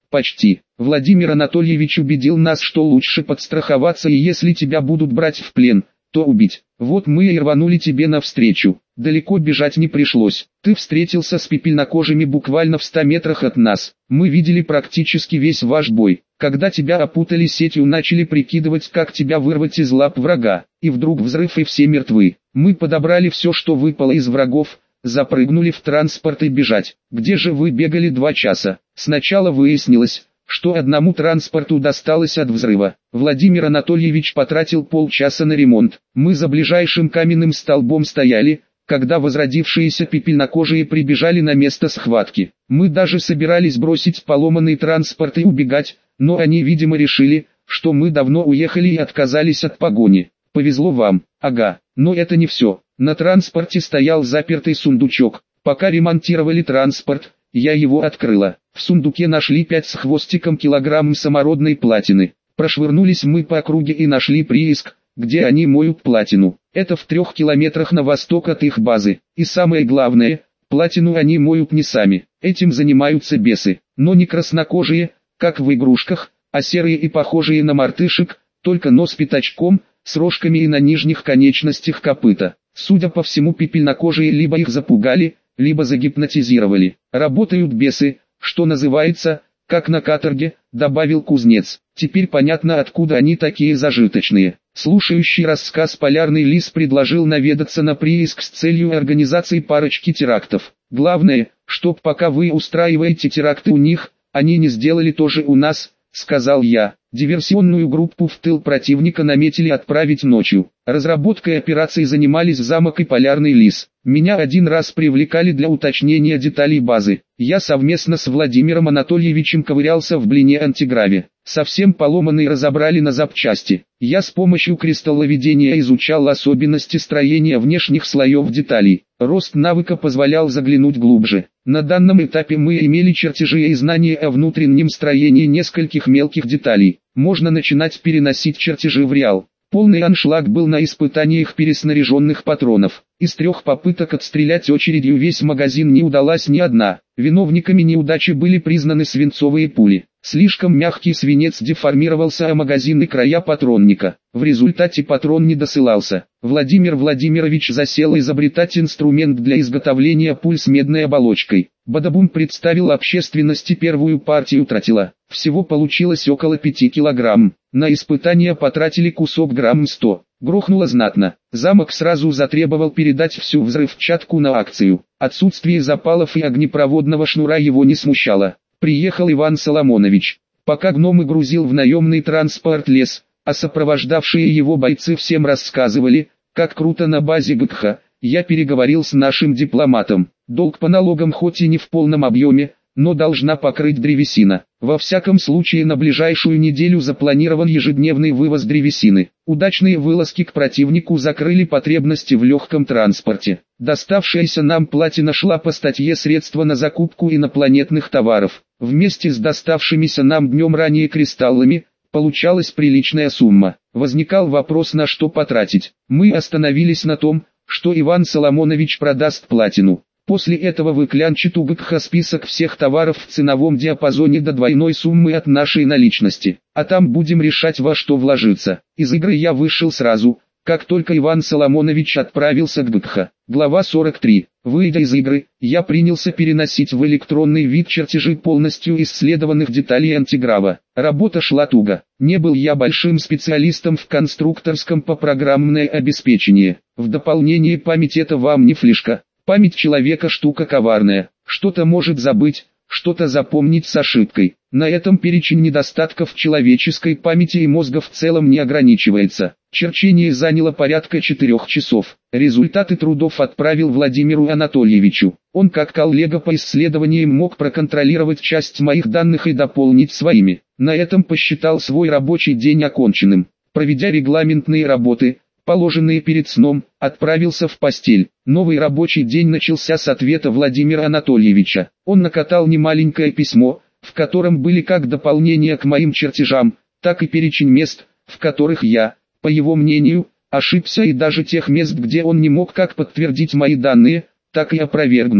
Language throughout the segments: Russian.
Почти. Владимир Анатольевич убедил нас, что лучше подстраховаться, и если тебя будут брать в плен, то убить. Вот мы и рванули тебе навстречу. Далеко бежать не пришлось. Ты встретился с пепельнокожими буквально в 100 метрах от нас. Мы видели практически весь ваш бой. Когда тебя опутали сетью, начали прикидывать, как тебя вырвать из лап врага. И вдруг взрыв, и все мертвы. Мы подобрали все, что выпало из врагов, запрыгнули в транспорт и бежать. Где же вы бегали 2 часа? Сначала выяснилось, что одному транспорту досталось от взрыва. Владимир Анатольевич потратил полчаса на ремонт. Мы за ближайшим каменным столбом стояли, когда возродившиеся пепельнокожие прибежали на место схватки. Мы даже собирались бросить поломанный транспорт и убегать, но они, видимо, решили, что мы давно уехали и отказались от погони. Повезло вам. Ага, но это не все. На транспорте стоял запертый сундучок. Пока ремонтировали транспорт, я его открыла. В сундуке нашли 5 с хвостиком килограмм самородной платины. Прошвырнулись мы по округе и нашли прииск, где они моют платину. Это в 3 километрах на восток от их базы. И самое главное, платину они моют не сами. Этим занимаются бесы, но не краснокожие, как в игрушках, а серые и похожие на мартышек, только нос пятачком, с рожками и на нижних конечностях копыта. Судя по всему, пепельнокожие либо их запугали, либо загипнотизировали. Работают бесы, что называется, как на каторге, добавил кузнец. Теперь понятно, откуда они такие зажиточные. Слушающий рассказ полярный лис предложил наведаться на прииск с целью организации парочки терактов. Главное, чтоб пока вы устраиваете теракты у них, они не сделали то же у нас, сказал я. Диверсионную группу в тыл противника наметили отправить ночью. Разработкой операций занимались Замок и Полярный лис. Меня один раз привлекали для уточнения деталей базы. Я совместно с Владимиром Анатольевичем ковырялся в блине антиграве. Совсем поломанный разобрали на запчасти. Я с помощью кристалловедения изучал особенности строения внешних слоев деталей. Рост навыка позволял заглянуть глубже. На данном этапе мы имели чертежи и знания о внутреннем строении нескольких мелких деталей. Можно начинать переносить чертежи в реал. Полный аншлаг был на испытаниях переснаряженных патронов. Из 3 попыток отстрелять очередью весь магазин не удалась ни одна. Виновниками неудачи были признаны свинцовые пули. Слишком мягкий свинец деформировался о магазин и края патронника. В результате патрон не досылался. Владимир Владимирович засел изобретать инструмент для изготовления пуль с медной оболочкой. Бадабум представил общественности первую партию тротила. Всего получилось около 5 килограмм. На испытания потратили кусок грамм 100. Грохнуло знатно. Замок сразу затребовал передать всю взрывчатку на акцию. Отсутствие запалов и огнепроводного шнура его не смущало. Приехал Иван Соломонович. Пока гном и грузил в наемный транспорт лес, а сопровождавшие его бойцы всем рассказывали, как круто на базе ГКХ, я переговорил с нашим дипломатом. Долг по налогам хоть и не в полном объеме, но должна покрыть древесина. Во всяком случае на ближайшую неделю запланирован ежедневный вывоз древесины. Удачные вылазки к противнику закрыли потребности в легком транспорте. Доставшаяся нам платина шла по статье «Средства на закупку инопланетных товаров». Вместе с доставшимися нам днем ранее кристаллами, получалась приличная сумма. Возникал вопрос, на что потратить. Мы остановились на том, что Иван Соломонович продаст платину. После этого выклянчит у ГКХ список всех товаров в ценовом диапазоне до двойной суммы от нашей наличности. А там будем решать, во что вложиться. Из игры я вышел сразу, как только Иван Соломонович отправился к ГКХ. Глава 43. Выйдя из игры, я принялся переносить в электронный вид чертежи полностью исследованных деталей антиграва. Работа шла туго. Не был я большим специалистом в конструкторском по программное обеспечение. В дополнение, память — это вам не флешка. Память человека штука коварная. Что-то может забыть, что-то запомнить с ошибкой. На этом перечень недостатков человеческой памяти и мозга в целом не ограничивается. Черчение заняло порядка 4 часов. Результаты трудов отправил Владимиру Анатольевичу. Он, как коллега по исследованиям, мог проконтролировать часть моих данных и дополнить своими. На этом посчитал свой рабочий день оконченным. Проведя регламентные работы, положенные перед сном, отправился в постель. Новый рабочий день начался с ответа Владимира Анатольевича. Он накатал немаленькое письмо, в котором были как дополнения к моим чертежам, так и перечень мест, в которых я, по его мнению, ошибся, и даже тех мест, где он не мог как подтвердить мои данные, так и опровергнуть.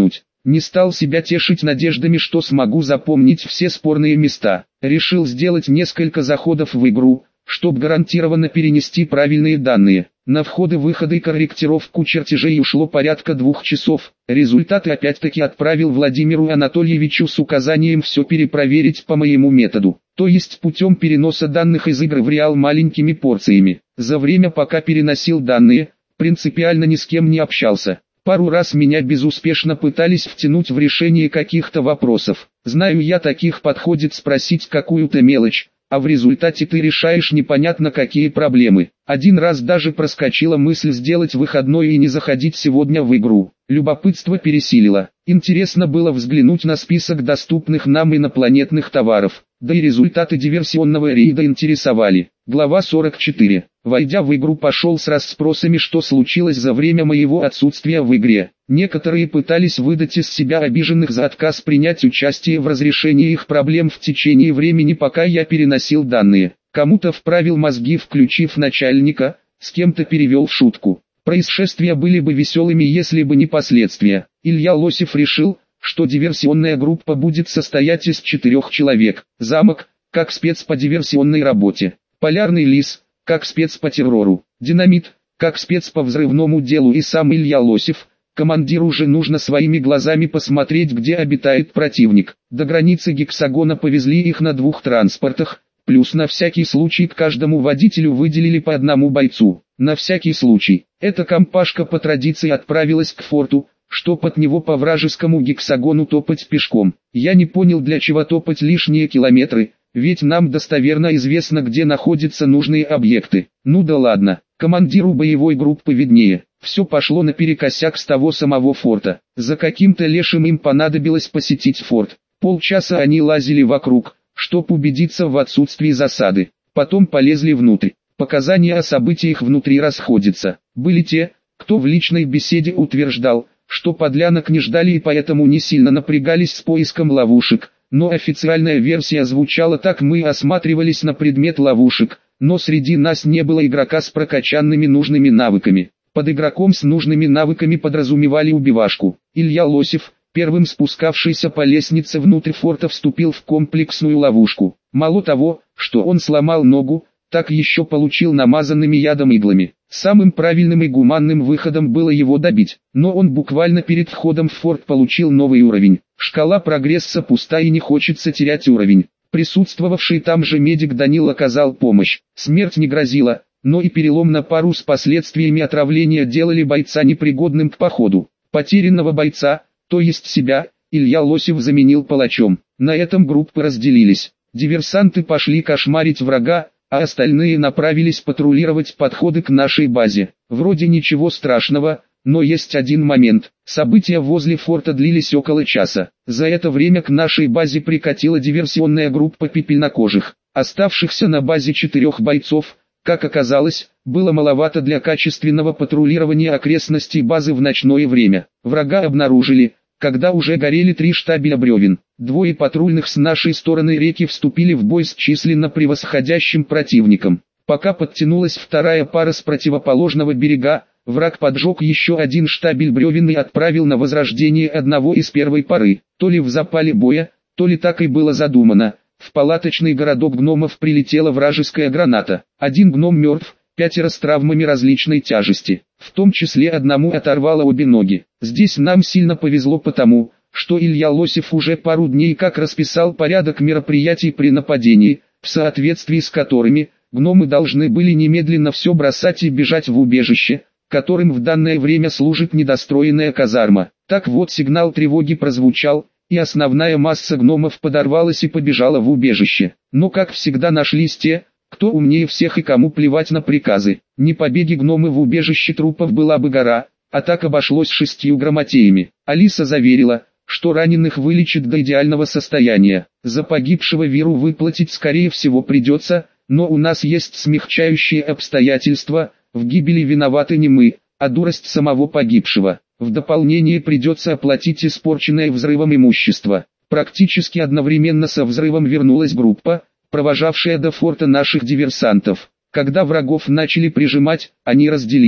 Не стал себя тешить надеждами, что смогу запомнить все спорные места. Решил сделать несколько заходов в игру, чтобы гарантированно перенести правильные данные. На входы-выходы и корректировку чертежей ушло порядка 2 часов. Результаты опять-таки отправил Владимиру Анатольевичу с указанием все перепроверить по моему методу, то есть путем переноса данных из игры в реал маленькими порциями. За время, пока переносил данные, принципиально ни с кем не общался. Пару раз меня безуспешно пытались втянуть в решение каких-то вопросов. Знаю я, таких подходит спросить какую-то мелочь, а в результате ты решаешь непонятно какие проблемы. Один раз даже проскочила мысль сделать выходной и не заходить сегодня в игру. Любопытство пересилило. Интересно было взглянуть на список доступных нам инопланетных товаров. Да и результаты диверсионного рейда интересовали. Глава 44. Войдя в игру, пошел с расспросами, что случилось за время моего отсутствия в игре. Некоторые пытались выдать из себя обиженных за отказ принять участие в разрешении их проблем в течение времени, пока я переносил данные. Кому-то вправил мозги, включив начальника, с кем-то перевел в шутку. Происшествия были бы веселыми, если бы не последствия. Илья Лосев решил, что диверсионная группа будет состоять из 4 человек. Замок, как спец по диверсионной работе. Полярный лис, как спец по террору. Динамит, как спец по взрывному делу, и сам Илья Лосев. Командиру же нужно своими глазами посмотреть, где обитает противник. До границы гексагона повезли их на 2 транспортах, плюс на всякий случай к каждому водителю выделили по 1 бойцу. На всякий случай. Эта компашка по традиции отправилась к форту, чтоб от него по вражескому гексагону топать пешком. Я не понял, для чего топать лишние километры, ведь нам достоверно известно, где находятся нужные объекты. Ну да ладно, командиру боевой группы виднее. Все пошло наперекосяк с того самого форта. За каким-то лешим им понадобилось посетить форт. Полчаса они лазили вокруг, чтоб убедиться в отсутствии засады. Потом полезли внутрь. Показания о событиях внутри расходятся. Были те, кто в личной беседе утверждал, что подлянок не ждали и поэтому не сильно напрягались с поиском ловушек. Но официальная версия звучала так: мы осматривались на предмет ловушек, но среди нас не было игрока с прокачанными нужными навыками. Под игроком с нужными навыками подразумевали убивашку. Илья Лосев, первым спускавшийся по лестнице внутрь форта, вступил в комплексную ловушку. Мало того, что он сломал ногу, так еще получил намазанными ядом иглами. Самым правильным и гуманным выходом было его добить, но он буквально перед входом в форт получил новый уровень. Шкала прогресса пуста и не хочется терять уровень. Присутствовавший там же медик Данил оказал помощь. Смерть не грозила, но и перелом на пару с последствиями отравления делали бойца непригодным к походу. Потерянного бойца, то есть себя, Илья Лосев заменил палачом. На этом группы разделились. Диверсанты пошли кошмарить врага, а остальные направились патрулировать подходы к нашей базе. Вроде ничего страшного, но есть один момент. События возле форта длились около часа. За это время к нашей базе прикатила диверсионная группа пепельнокожих. Оставшихся на базе 4 бойцов, как оказалось, было маловато для качественного патрулирования окрестностей базы в ночное время. Врага обнаружили, когда уже горели 3 штабеля бревен. 2 патрульных с нашей стороны реки вступили в бой с численно превосходящим противником. Пока подтянулась 2-я пара с противоположного берега, враг поджег еще 1 штабель бревен и отправил на возрождение одного из 1-й пары. То ли в запале боя, то ли так и было задумано. В палаточный городок гномов прилетела вражеская граната. 1 гном мертв, 5 с травмами различной тяжести. В том числе одному оторвало обе ноги. Здесь нам сильно повезло потому, что Илья Лосев уже пару дней как расписал порядок мероприятий при нападении, в соответствии с которыми гномы должны были немедленно все бросать и бежать в убежище, которым в данное время служит недостроенная казарма. Так вот, сигнал тревоги прозвучал, и основная масса гномов подорвалась и побежала в убежище. Но как всегда нашлись те, кто умнее всех и кому плевать на приказы. Не побеги гномы в убежище трупов была бы гора, а так обошлось 6 грамотеями. Алиса заверила, что раненых вылечит до идеального состояния. За погибшего Веру выплатить скорее всего придется, но у нас есть смягчающие обстоятельства, в гибели виноваты не мы, а дурость самого погибшего. В дополнение придется оплатить испорченное взрывом имущество. Практически одновременно со взрывом вернулась группа, провожавшая до форта наших диверсантов. Когда врагов начали прижимать, они разделились.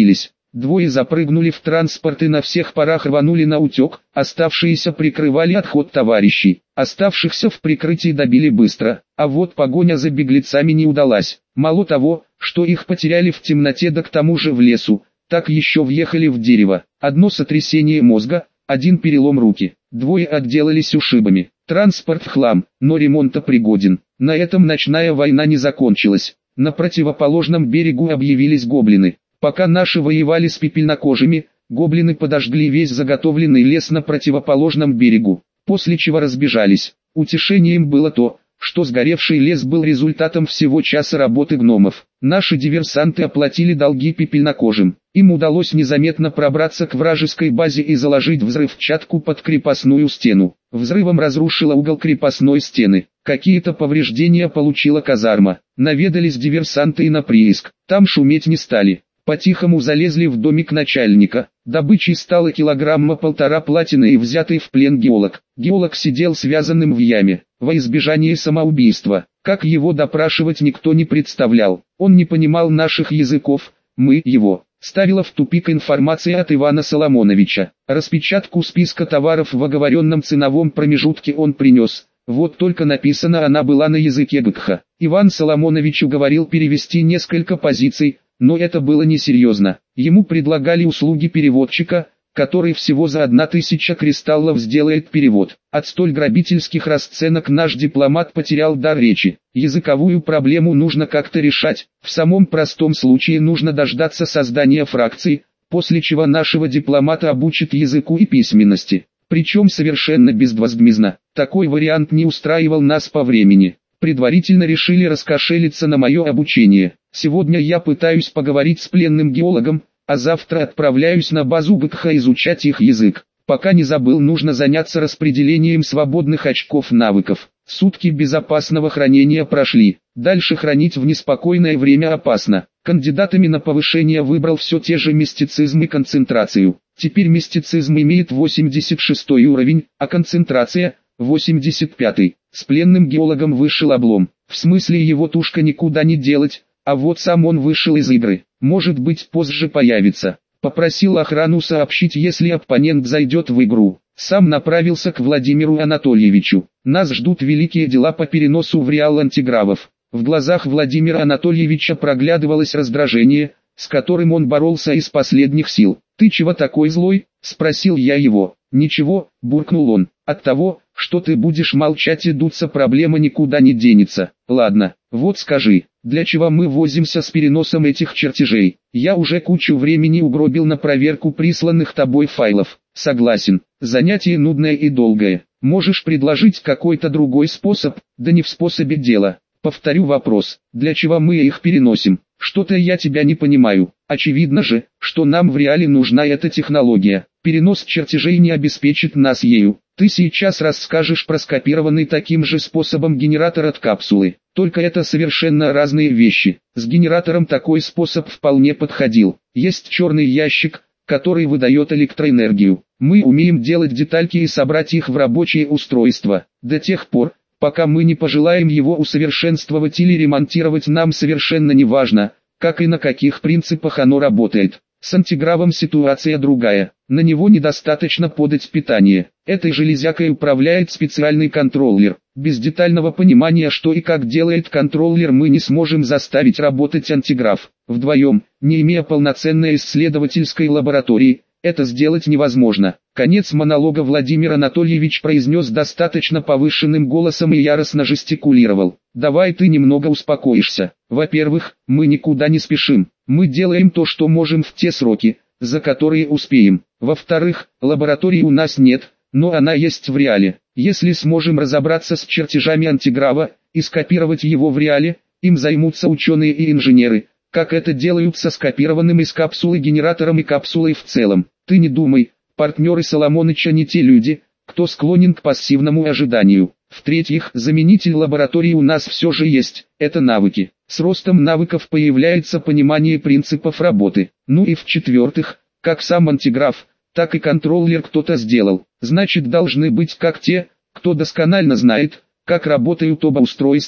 Двое запрыгнули в транспорт и на всех парах рванули на утек, оставшиеся прикрывали отход товарищей. Оставшихся в прикрытии добили быстро, а вот погоня за беглецами не удалась. Мало того, что их потеряли в темноте, да к тому же в лесу, так еще въехали в дерево. Одно сотрясение мозга, один перелом руки, двое отделались ушибами. Транспорт в хлам, но ремонтопригоден. На этом ночная война не закончилась. На противоположном берегу объявились гоблины. Пока наши воевали с пепельнокожими, гоблины подожгли весь заготовленный лес на противоположном берегу, после чего разбежались. Утешением было то, что сгоревший лес был результатом всего часа работы гномов. Наши диверсанты оплатили долги пепельнокожим. Им удалось незаметно пробраться к вражеской базе и заложить взрывчатку под крепостную стену. Взрывом разрушила угол крепостной стены. Какие-то повреждения получила казарма. Наведались диверсанты и на прииск. Там шуметь не стали. По-тихому залезли в домик начальника. Добычей стало 1,5 килограмма платины и взятый в плен геолог. Геолог сидел связанным в яме, во избежание самоубийства. Как его допрашивать, никто не представлял. Он не понимал наших языков, мы его. Ставила в тупик информация от Ивана Соломоновича. Распечатку списка товаров в оговоренном ценовом промежутке он принес. Вот только написана она была на языке ГКХ. Иван Соломонович уговорил перевести несколько позиций, но это было несерьезно. Ему предлагали услуги переводчика, который всего за 1000 кристаллов сделает перевод. От столь грабительских расценок наш дипломат потерял дар речи. Языковую проблему нужно как-то решать. В самом простом случае нужно дождаться создания фракций, после чего нашего дипломата обучат языку и письменности. Причем совершенно безвозмездно. Такой вариант не устраивал нас по времени. Предварительно решили раскошелиться на мое обучение. Сегодня я пытаюсь поговорить с пленным геологом, а завтра отправляюсь на базу ГКХ изучать их язык. Пока не забыл, нужно заняться распределением свободных очков навыков. Сутки безопасного хранения прошли. Дальше хранить в неспокойное время опасно. Кандидатами на повышение выбрал все те же мистицизм и концентрацию. Теперь мистицизм имеет 86 уровень, а концентрация – 85. С пленным геологом вышел облом. В смысле, его тушка никуда не делать, а вот сам он вышел из игры. Может быть, позже появится. Попросил охрану сообщить, если оппонент зайдет в игру. Сам направился к Владимиру Анатольевичу. Нас ждут великие дела по переносу в реал антигравов. В глазах Владимира Анатольевича проглядывалось раздражение, с которым он боролся из последних сил. «Ты чего такой злой?» – спросил я его. «Ничего», – буркнул он. «От того, что ты будешь молчать и дуться, проблема никуда не денется. Ладно, вот скажи, для чего мы возимся с переносом этих чертежей? Я уже кучу времени угробил на проверку присланных тобой файлов. Согласен, занятие нудное и долгое. Можешь предложить какой-то другой способ? Да не в способе дело. Повторю вопрос, для чего мы их переносим? Что-то я тебя не понимаю. Очевидно же, что нам в реале нужна эта технология. Перенос чертежей не обеспечит нас ею. Ты сейчас расскажешь про скопированный таким же способом генератор от капсулы. Только это совершенно разные вещи. С генератором такой способ вполне подходил. Есть черный ящик, который выдает электроэнергию. Мы умеем делать детальки и собрать их в рабочее устройство. До тех пор, пока мы не пожелаем его усовершенствовать или ремонтировать, нам совершенно не важно, как и на каких принципах оно работает. С антигравом ситуация другая. На него недостаточно подать питание. Этой железякой управляет специальный контроллер. Без детального понимания, что и как делает контроллер, мы не сможем заставить работать антиграф. Вдвоем, не имея полноценной исследовательской лаборатории, это сделать невозможно. Конец монолога Владимир Анатольевич произнес достаточно повышенным голосом и яростно жестикулировал. «Давай ты немного успокоишься. Во-первых, мы никуда не спешим. Мы делаем то, что можем в те сроки, за которые успеем. Во-вторых, лаборатории у нас нет, но она есть в реале. Если сможем разобраться с чертежами антиграва и скопировать его в реале, им займутся ученые и инженеры, как это делают со скопированным из капсулы генератором и капсулой в целом. Ты не думай, партнеры Соломоныча не те люди, кто склонен к пассивному ожиданию. В-третьих, заменитель лаборатории у нас все же есть, это навыки. С ростом навыков появляется понимание принципов работы. Ну и в-четвертых, как сам антиграф, так и контроллер кто-то сделал. Значит, должны быть как те, кто досконально знает, как работают оба устройства,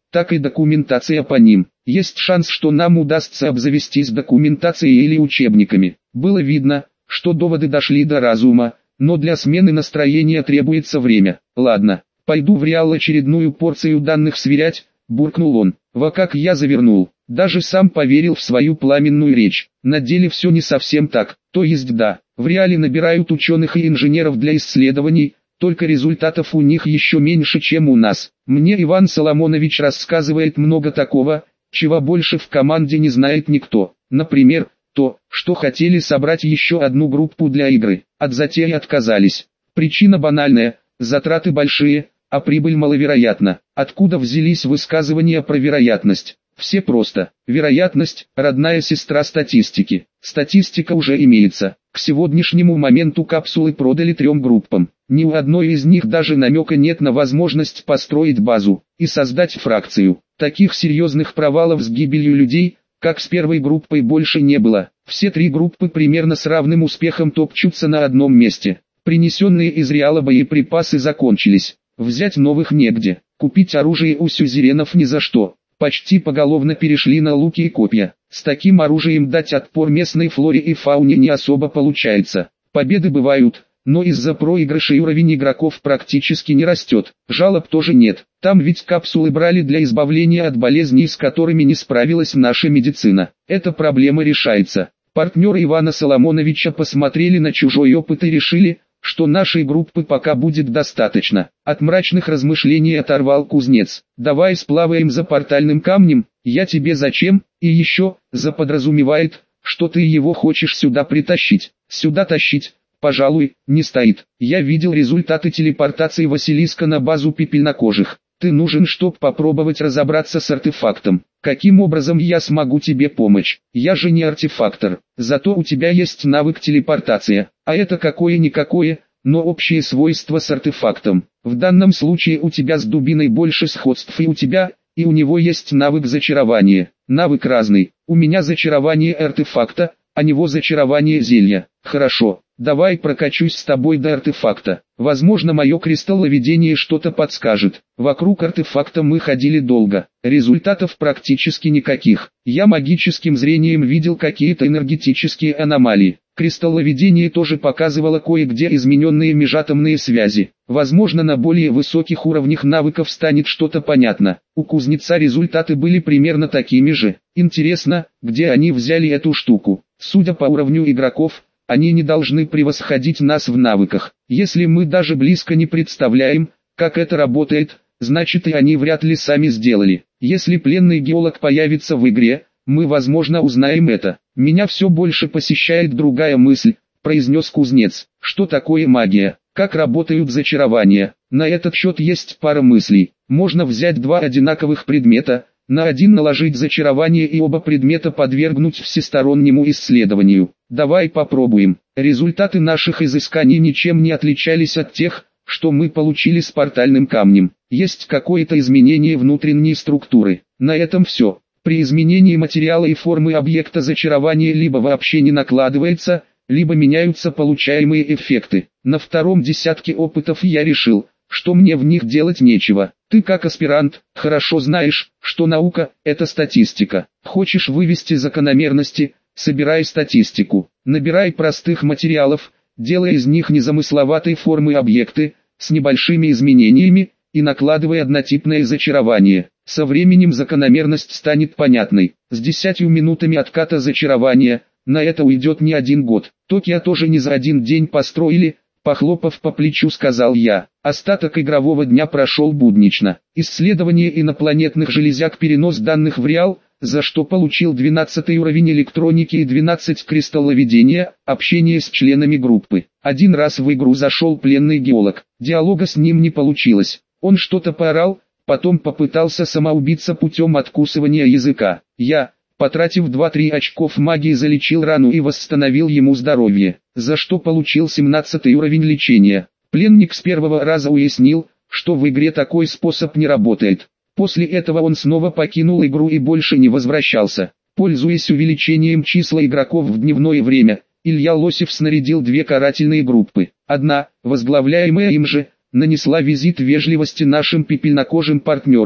так и документация по ним. Есть шанс, что нам удастся обзавестись документацией или учебниками. Было видно, что доводы дошли до разума, но для смены настроения требуется время. Ладно, пойду в Реал очередную порцию данных сверять, буркнул он. Во как я завернул. Даже сам поверил в свою пламенную речь. На деле все не совсем так. То есть да, в Реале набирают ученых и инженеров для исследований, только результатов у них еще меньше, чем у нас. Мне Иван Соломонович рассказывает много такого, чего больше в команде не знает никто. Например, то, что хотели собрать еще одну группу для игры, от затеи отказались. Причина банальная, затраты большие, а прибыль маловероятна. Откуда взялись высказывания про вероятность? Все просто. Вероятность – родная сестра статистики. Статистика уже имеется. К сегодняшнему моменту капсулы продали 3 группам. Ни у одной из них даже намека нет на возможность построить базу и создать фракцию. Таких серьезных провалов с гибелью людей, как с первой группой, больше не было. Все 3 группы примерно с равным успехом топчутся на одном месте. Принесенные из Реала боеприпасы закончились. Взять новых негде. Купить оружие у сюзеренов ни за что. Почти поголовно перешли на луки и копья. С таким оружием дать отпор местной флоре и фауне не особо получается. Победы бывают, но из-за проигрышей уровень игроков практически не растет. Жалоб тоже нет. Там ведь капсулы брали для избавления от болезней, с которыми не справилась наша медицина. Эта проблема решается. Партнеры Ивана Соломоновича посмотрели на чужой опыт и решили, что нашей группы пока будет достаточно. От мрачных размышлений оторвал кузнец. Давай сплаваем за портальным камнем, я тебе зачем, и еще, заподразумевает, что ты его хочешь сюда притащить. Сюда тащить, пожалуй, не стоит. Я видел результаты телепортации Василиска на базу пепельнокожих. Ты нужен, чтобы попробовать разобраться с артефактом. Каким образом я смогу тебе помочь? Я же не артефактор. Зато у тебя есть навык телепортация. А это какое-никакое, но общее свойство с артефактом. В данном случае у тебя с дубиной больше сходств, и у тебя, и у него есть навык зачарования. Навык разный. У меня зачарование артефакта, а него зачарование зелья. Хорошо. Давай прокачусь с тобой до артефакта. Возможно, мое кристалловидение что-то подскажет. Вокруг артефакта мы ходили долго. Результатов практически никаких. Я магическим зрением видел какие-то энергетические аномалии. Кристалловидение тоже показывало кое-где измененные межатомные связи. Возможно, на более высоких уровнях навыков станет что-то понятно. У кузнеца результаты были примерно такими же. Интересно, где они взяли эту штуку? Судя по уровню игроков, они не должны превосходить нас в навыках. Если мы даже близко не представляем, как это работает, значит и они вряд ли сами сделали. Если пленный геолог появится в игре, мы возможно узнаем это. Меня все больше посещает другая мысль, произнес кузнец. Что такое магия? Как работают зачарования? На этот счет есть пара мыслей. Можно взять 2 одинаковых предмета, на один наложить зачарование и оба предмета подвергнуть всестороннему исследованию. Давай попробуем. Результаты наших изысканий ничем не отличались от тех, что мы получили с портальным камнем. Есть какое-то изменение внутренней структуры. На этом все. При изменении материала и формы объекта зачарование либо вообще не накладывается, либо меняются получаемые эффекты. На 2-м десятке опытов я решил, что мне в них делать нечего. Ты как аспирант, хорошо знаешь, что наука – это статистика. Хочешь вывести закономерности, собирай статистику. Набирай простых материалов, делай из них незамысловатой формы объекты, с небольшими изменениями, и накладывай однотипное зачарование. Со временем закономерность станет понятной. С 10 минутами отката зачарования, на это уйдет не 1 год. Токио тоже не за 1 день построили, похлопав по плечу, сказал я. Остаток игрового дня прошел буднично. Исследование инопланетных железяк, перенос данных в Реал, за что получил 12 уровень электроники и 12 кристалловидения, общение с членами группы. 1 раз в игру зашел пленный геолог. Диалога с ним не получилось. Он что-то поорал, потом попытался самоубиться путем откусывания языка. Я, потратив 2-3 очков магии, залечил рану и восстановил ему здоровье, за что получил 17 уровень лечения. Пленник с первого раза уяснил, что в игре такой способ не работает. После этого он снова покинул игру и больше не возвращался. Пользуясь увеличением числа игроков в дневное время, Илья Лосев снарядил 2 карательные группы. Одна, возглавляемая им же, нанесла визит вежливости нашим пепельнокожим партнерам.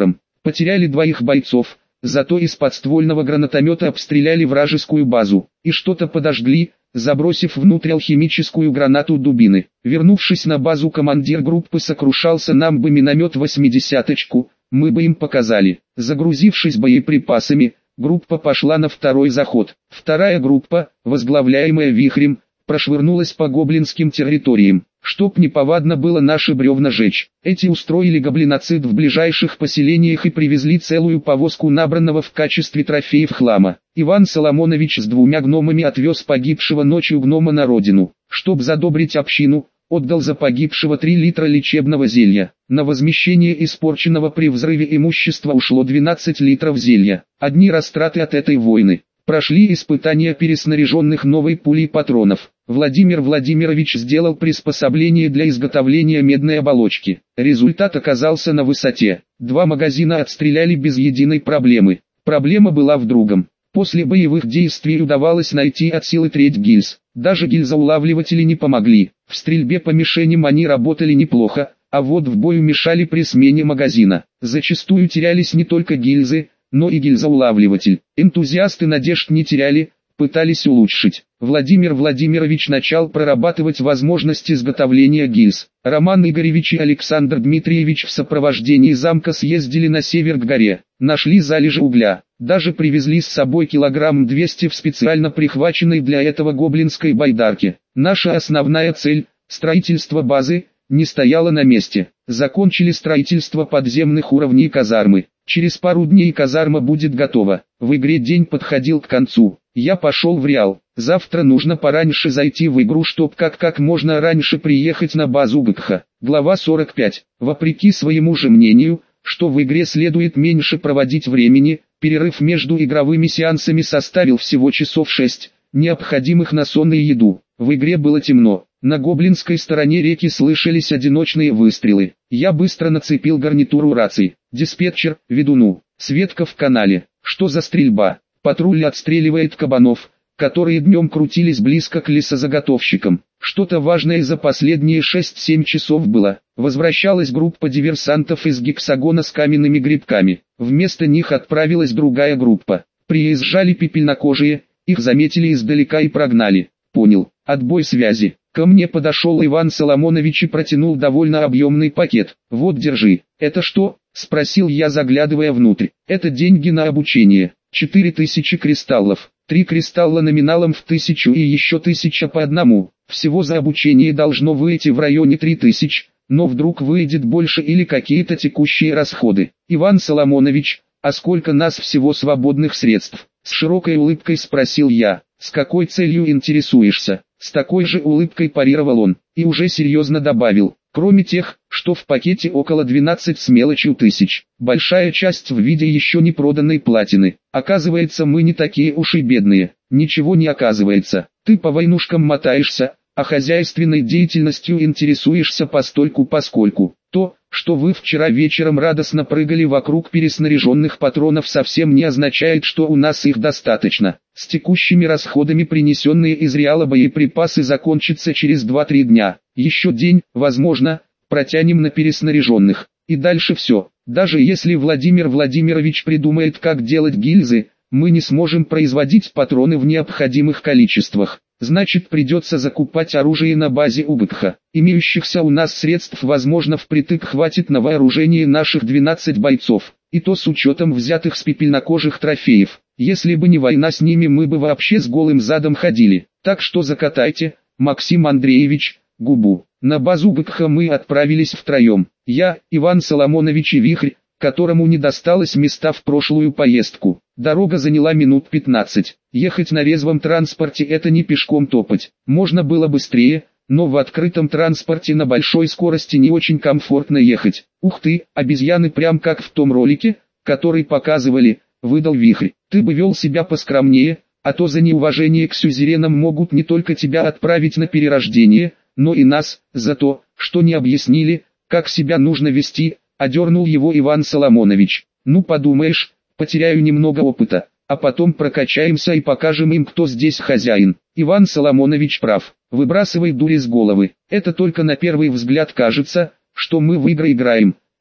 Потеряли 2 бойцов, зато из подствольного гранатомета обстреляли вражескую базу, и что-то подожгли, забросив внутрь алхимическую гранату дубины. Вернувшись на базу, командир группы сокрушался: нам бы миномет 80-очку, мы бы им показали. Загрузившись боеприпасами, группа пошла на второй заход. Вторая группа, возглавляемая Вихрем, прошвырнулась по гоблинским территориям, чтоб неповадно было наши бревна жечь. Эти устроили гоблиноцид в ближайших поселениях и привезли целую повозку набранного в качестве трофеев хлама. Иван Соломонович с 2 гномами отвез погибшего ночью гнома на родину. Чтоб задобрить общину, отдал за погибшего 3 литра лечебного зелья. На возмещение испорченного при взрыве имущества ушло 12 литров зелья. Одни растраты от этой войны. Прошли испытания переснаряженных новой пулей патронов. Владимир Владимирович сделал приспособление для изготовления медной оболочки. Результат оказался на высоте. 2 магазина отстреляли без единой проблемы. Проблема была в другом. После боевых действий удавалось найти от силы треть гильз. Даже гильзоулавливатели не помогли. В стрельбе по мишеням они работали неплохо, а вот в бою мешали при смене магазина. Зачастую терялись не только гильзы, но и гильзоулавливатель. Энтузиасты надежд не теряли, пытались улучшить. Владимир Владимирович начал прорабатывать возможность изготовления гильз. Роман Игоревич и Александр Дмитриевич в сопровождении замка съездили на север к горе. Нашли залежи угля. Даже привезли с собой килограмм 200 в специально прихваченной для этого гоблинской байдарке. Наша основная цель – строительство базы – не стояла на месте. Закончили строительство подземных уровней казармы. Через пару дней казарма будет готова. В игре день подходил к концу. Я пошел в Реал. Завтра нужно пораньше зайти в игру, чтоб как можно раньше приехать на базу ГКХ. Глава 45. Вопреки своему же мнению, что в игре следует меньше проводить времени, перерыв между игровыми сеансами составил всего часов 6, необходимых на сон и еду. В игре было темно. На гоблинской стороне реки слышались одиночные выстрелы. Я быстро нацепил гарнитуру раций. Диспетчер, ведуну. Светка в канале. Что за стрельба? Патруль отстреливает кабанов, которые днем крутились близко к лесозаготовщикам. Что-то важное за последние 6-7 часов было. Возвращалась группа диверсантов из гексагона с каменными грибками. Вместо них отправилась другая группа. Приезжали пепельнокожие, их заметили издалека и прогнали. Понял. Отбой связи. Ко мне подошел Иван Соломонович и протянул довольно объемный пакет. Вот, держи. Это что? Спросил я, заглядывая внутрь. Это деньги на обучение. 4000 кристаллов. 3 кристалла номиналом в 1000 и еще 1000 по одному. Всего за обучение должно выйти в районе 3000, но вдруг выйдет больше или какие-то текущие расходы. Иван Соломонович, а сколько нас всего свободных средств? С широкой улыбкой спросил я. С какой целью интересуешься? С такой же улыбкой парировал он, и уже серьезно добавил. Кроме тех, что в пакете около 12 с мелочью тысяч. Большая часть в виде еще не проданной платины. Оказывается, мы не такие уж и бедные. Ничего не оказывается. Ты по войнушкам мотаешься, а хозяйственной деятельностью интересуешься постольку-поскольку. То, что вы вчера вечером радостно прыгали вокруг переснаряженных патронов, совсем не означает, что у нас их достаточно. С текущими расходами принесенные из Реала боеприпасы закончатся через 2-3 дня. Еще день, возможно, протянем на переснаряженных. И дальше все. Даже если Владимир Владимирович придумает, как делать гильзы, мы не сможем производить патроны в необходимых количествах. Значит, придется закупать оружие на базе УГКХ. Имеющихся у нас средств, возможно, впритык хватит на вооружение наших 12 бойцов. И то с учетом взятых с пепельнокожих трофеев. Если бы не война с ними, мы бы вообще с голым задом ходили. Так что закатайте, Максим Андреевич, губу. На базу ГКХ мы отправились втроем. Я, Иван Соломонович и Вихрь, которому не досталось места в прошлую поездку. Дорога заняла минут 15. Ехать на резвом транспорте — это не пешком топать. Можно было быстрее, но в открытом транспорте на большой скорости не очень комфортно ехать. Ух ты, обезьяны, прям как в том ролике, который показывали, выдал Вихрь. Ты бы вел себя поскромнее, а то за неуважение к сюзеренам могут не только тебя отправить на перерождение, но и нас, за то, что не объяснили, как себя нужно вести. Одернул его Иван Соломонович. Ну подумаешь, потеряю немного опыта, а потом прокачаемся и покажем им, кто здесь хозяин. Иван Соломонович прав. Выбрасывай дури с головы. Это только на первый взгляд кажется, что мы в игры играем,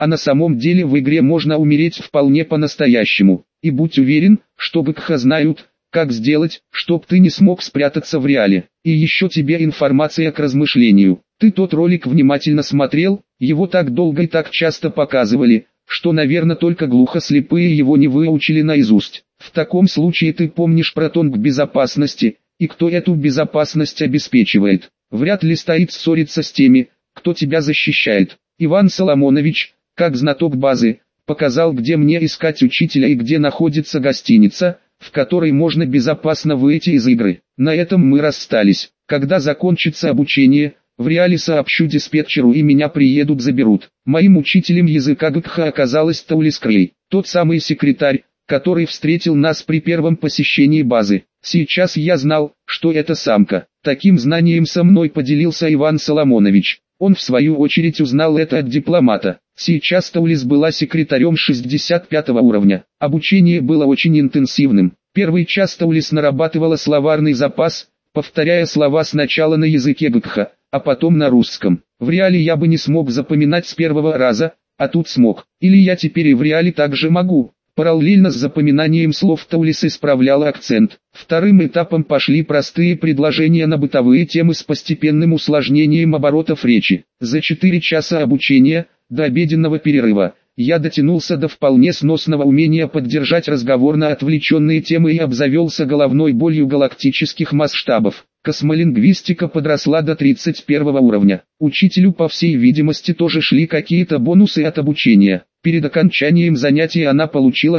а на самом деле в игре можно умереть вполне по-настоящему. И будь уверен, что ГКХ знают, как сделать, чтоб ты не смог спрятаться в реале. И еще тебе информация к размышлению. Ты тот ролик внимательно смотрел, его так долго и так часто показывали, что, наверное, только глухослепые его не выучили наизусть. В таком случае ты помнишь про тонк безопасности, и кто эту безопасность обеспечивает. Вряд ли стоит ссориться с теми, кто тебя защищает. Иван Соломонович, как знаток базы, показал, где мне искать учителя и где находится гостиница, в которой можно безопасно выйти из игры. На этом мы расстались. Когда закончится обучение, в реале сообщу диспетчеру и меня приедут заберут. Моим учителем языка ГКХ оказалась Таулис Крей, тот самый секретарь, который встретил нас при первом посещении базы. Сейчас я знал, что это самка. Таким знанием со мной поделился Иван Соломонович. Он в свою очередь узнал это от дипломата. Сейчас Таулис была секретарем 65 уровня. Обучение было очень интенсивным. Первый час Таулис нарабатывала словарный запас, повторяя слова сначала на языке ГКХ, а потом на русском. В реале я бы не смог запоминать с первого раза, а тут смог. Или я теперь и в реале также могу. Параллельно с запоминанием слов Таулис исправляла акцент. Вторым этапом пошли простые предложения на бытовые темы с постепенным усложнением оборотов речи. За 4 часа обучения, до обеденного перерыва, я дотянулся до вполне сносного умения поддержать разговор на отвлеченные темы и обзавелся головной болью галактических масштабов. Космолингвистика подросла до 31 уровня. Учителю, по всей видимости, тоже шли какие-то бонусы от обучения. Перед окончанием занятий она получила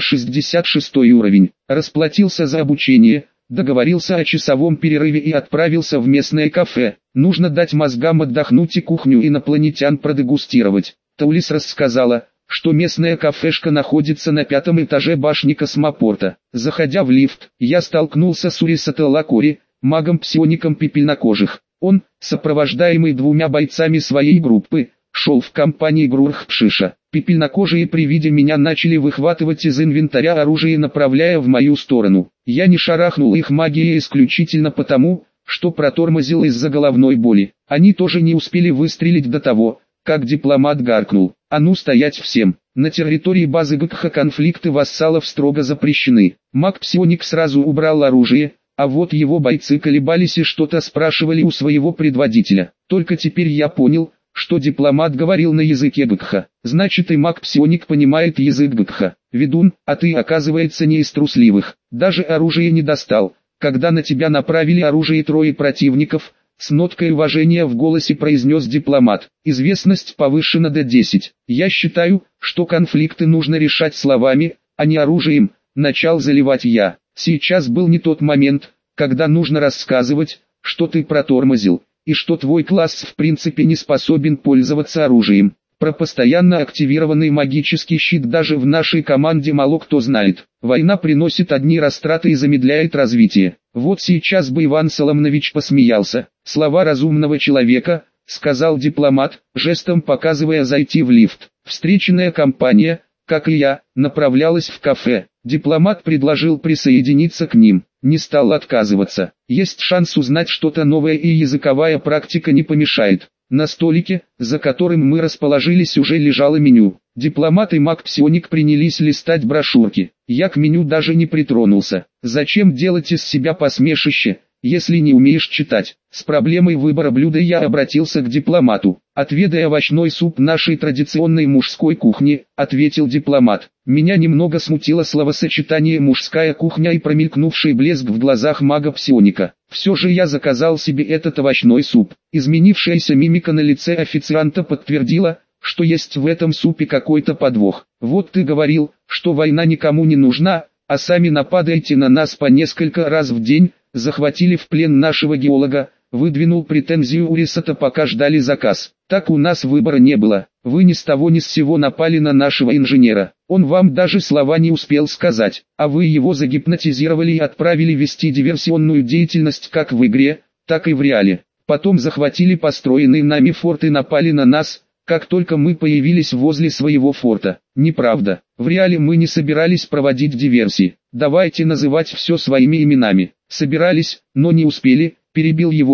66 уровень. Расплатился за обучение, договорился о часовом перерыве и отправился в местное кафе. Нужно дать мозгам отдохнуть и кухню инопланетян продегустировать. Таулис рассказала, что местная кафешка находится на 5-м этаже башни космопорта. Заходя в лифт, я столкнулся с Урисата Лакори, магом-псиоником пепельнокожих. Он, сопровождаемый 2 бойцами своей группы, шел в компании Грурх-Пшиша. Пепельнокожие при виде меня начали выхватывать из инвентаря оружие, направляя в мою сторону. Я не шарахнул их магией исключительно потому, что протормозил из-за головной боли. Они тоже не успели выстрелить до того, как дипломат гаркнул: «А ну стоять всем!» На территории базы ГКХ конфликты вассалов строго запрещены. Маг-псионик сразу убрал оружие, а вот его бойцы колебались и что-то спрашивали у своего предводителя. Только теперь я понял, что дипломат говорил на языке ГКХ. Значит, и маг-псионик понимает язык ГКХ. Ведун, а ты, оказывается, не из трусливых. Даже оружие не достал, когда на тебя направили оружие 3 противников. С ноткой уважения в голосе произнес дипломат. Известность повышена до 10. Я считаю, что конфликты нужно решать словами, а не оружием. Начал заливать я. Сейчас был не тот момент, когда нужно рассказывать, что ты протормозил, и что твой класс в принципе не способен пользоваться оружием. Про постоянно активированный магический щит даже в нашей команде мало кто знает. Война приносит одни растраты и замедляет развитие. Вот сейчас бы Иван Соломонович посмеялся. Слова разумного человека, сказал дипломат, жестом показывая зайти в лифт. Встреченная компания, как и я, направлялась в кафе. Дипломат предложил присоединиться к ним. Не стал отказываться. Есть шанс узнать что-то новое, и языковая практика не помешает. На столике, за которым мы расположились, уже лежало меню. Дипломат и маг-псионик принялись листать брошюрки. Я к меню даже не притронулся. Зачем делать из себя посмешище, если не умеешь читать? С проблемой выбора блюда я обратился к дипломату. «Отведай овощной суп нашей традиционной мужской кухни», — ответил дипломат. Меня немного смутило словосочетание «мужская кухня» и промелькнувший блеск в глазах мага-псионика. Все же я заказал себе этот овощной суп. Изменившаяся мимика на лице официанта подтвердила, что есть в этом супе какой-то подвох. «Вот ты говорил, что война никому не нужна, а сами нападаете на нас по несколько раз в день, захватили в плен нашего геолога», выдвинул претензию Урисата, пока ждали заказ. «Так у нас выбора не было. Вы ни с того ни с сего напали на нашего инженера. Он вам даже слова не успел сказать, а вы его загипнотизировали и отправили вести диверсионную деятельность как в игре, так и в реале. Потом захватили построенный нами форт и напали на нас, как только мы появились возле своего форта. Неправда. В реале мы не собирались проводить диверсии. Давайте называть все своими именами. Собирались, но не успели», — перебил его я.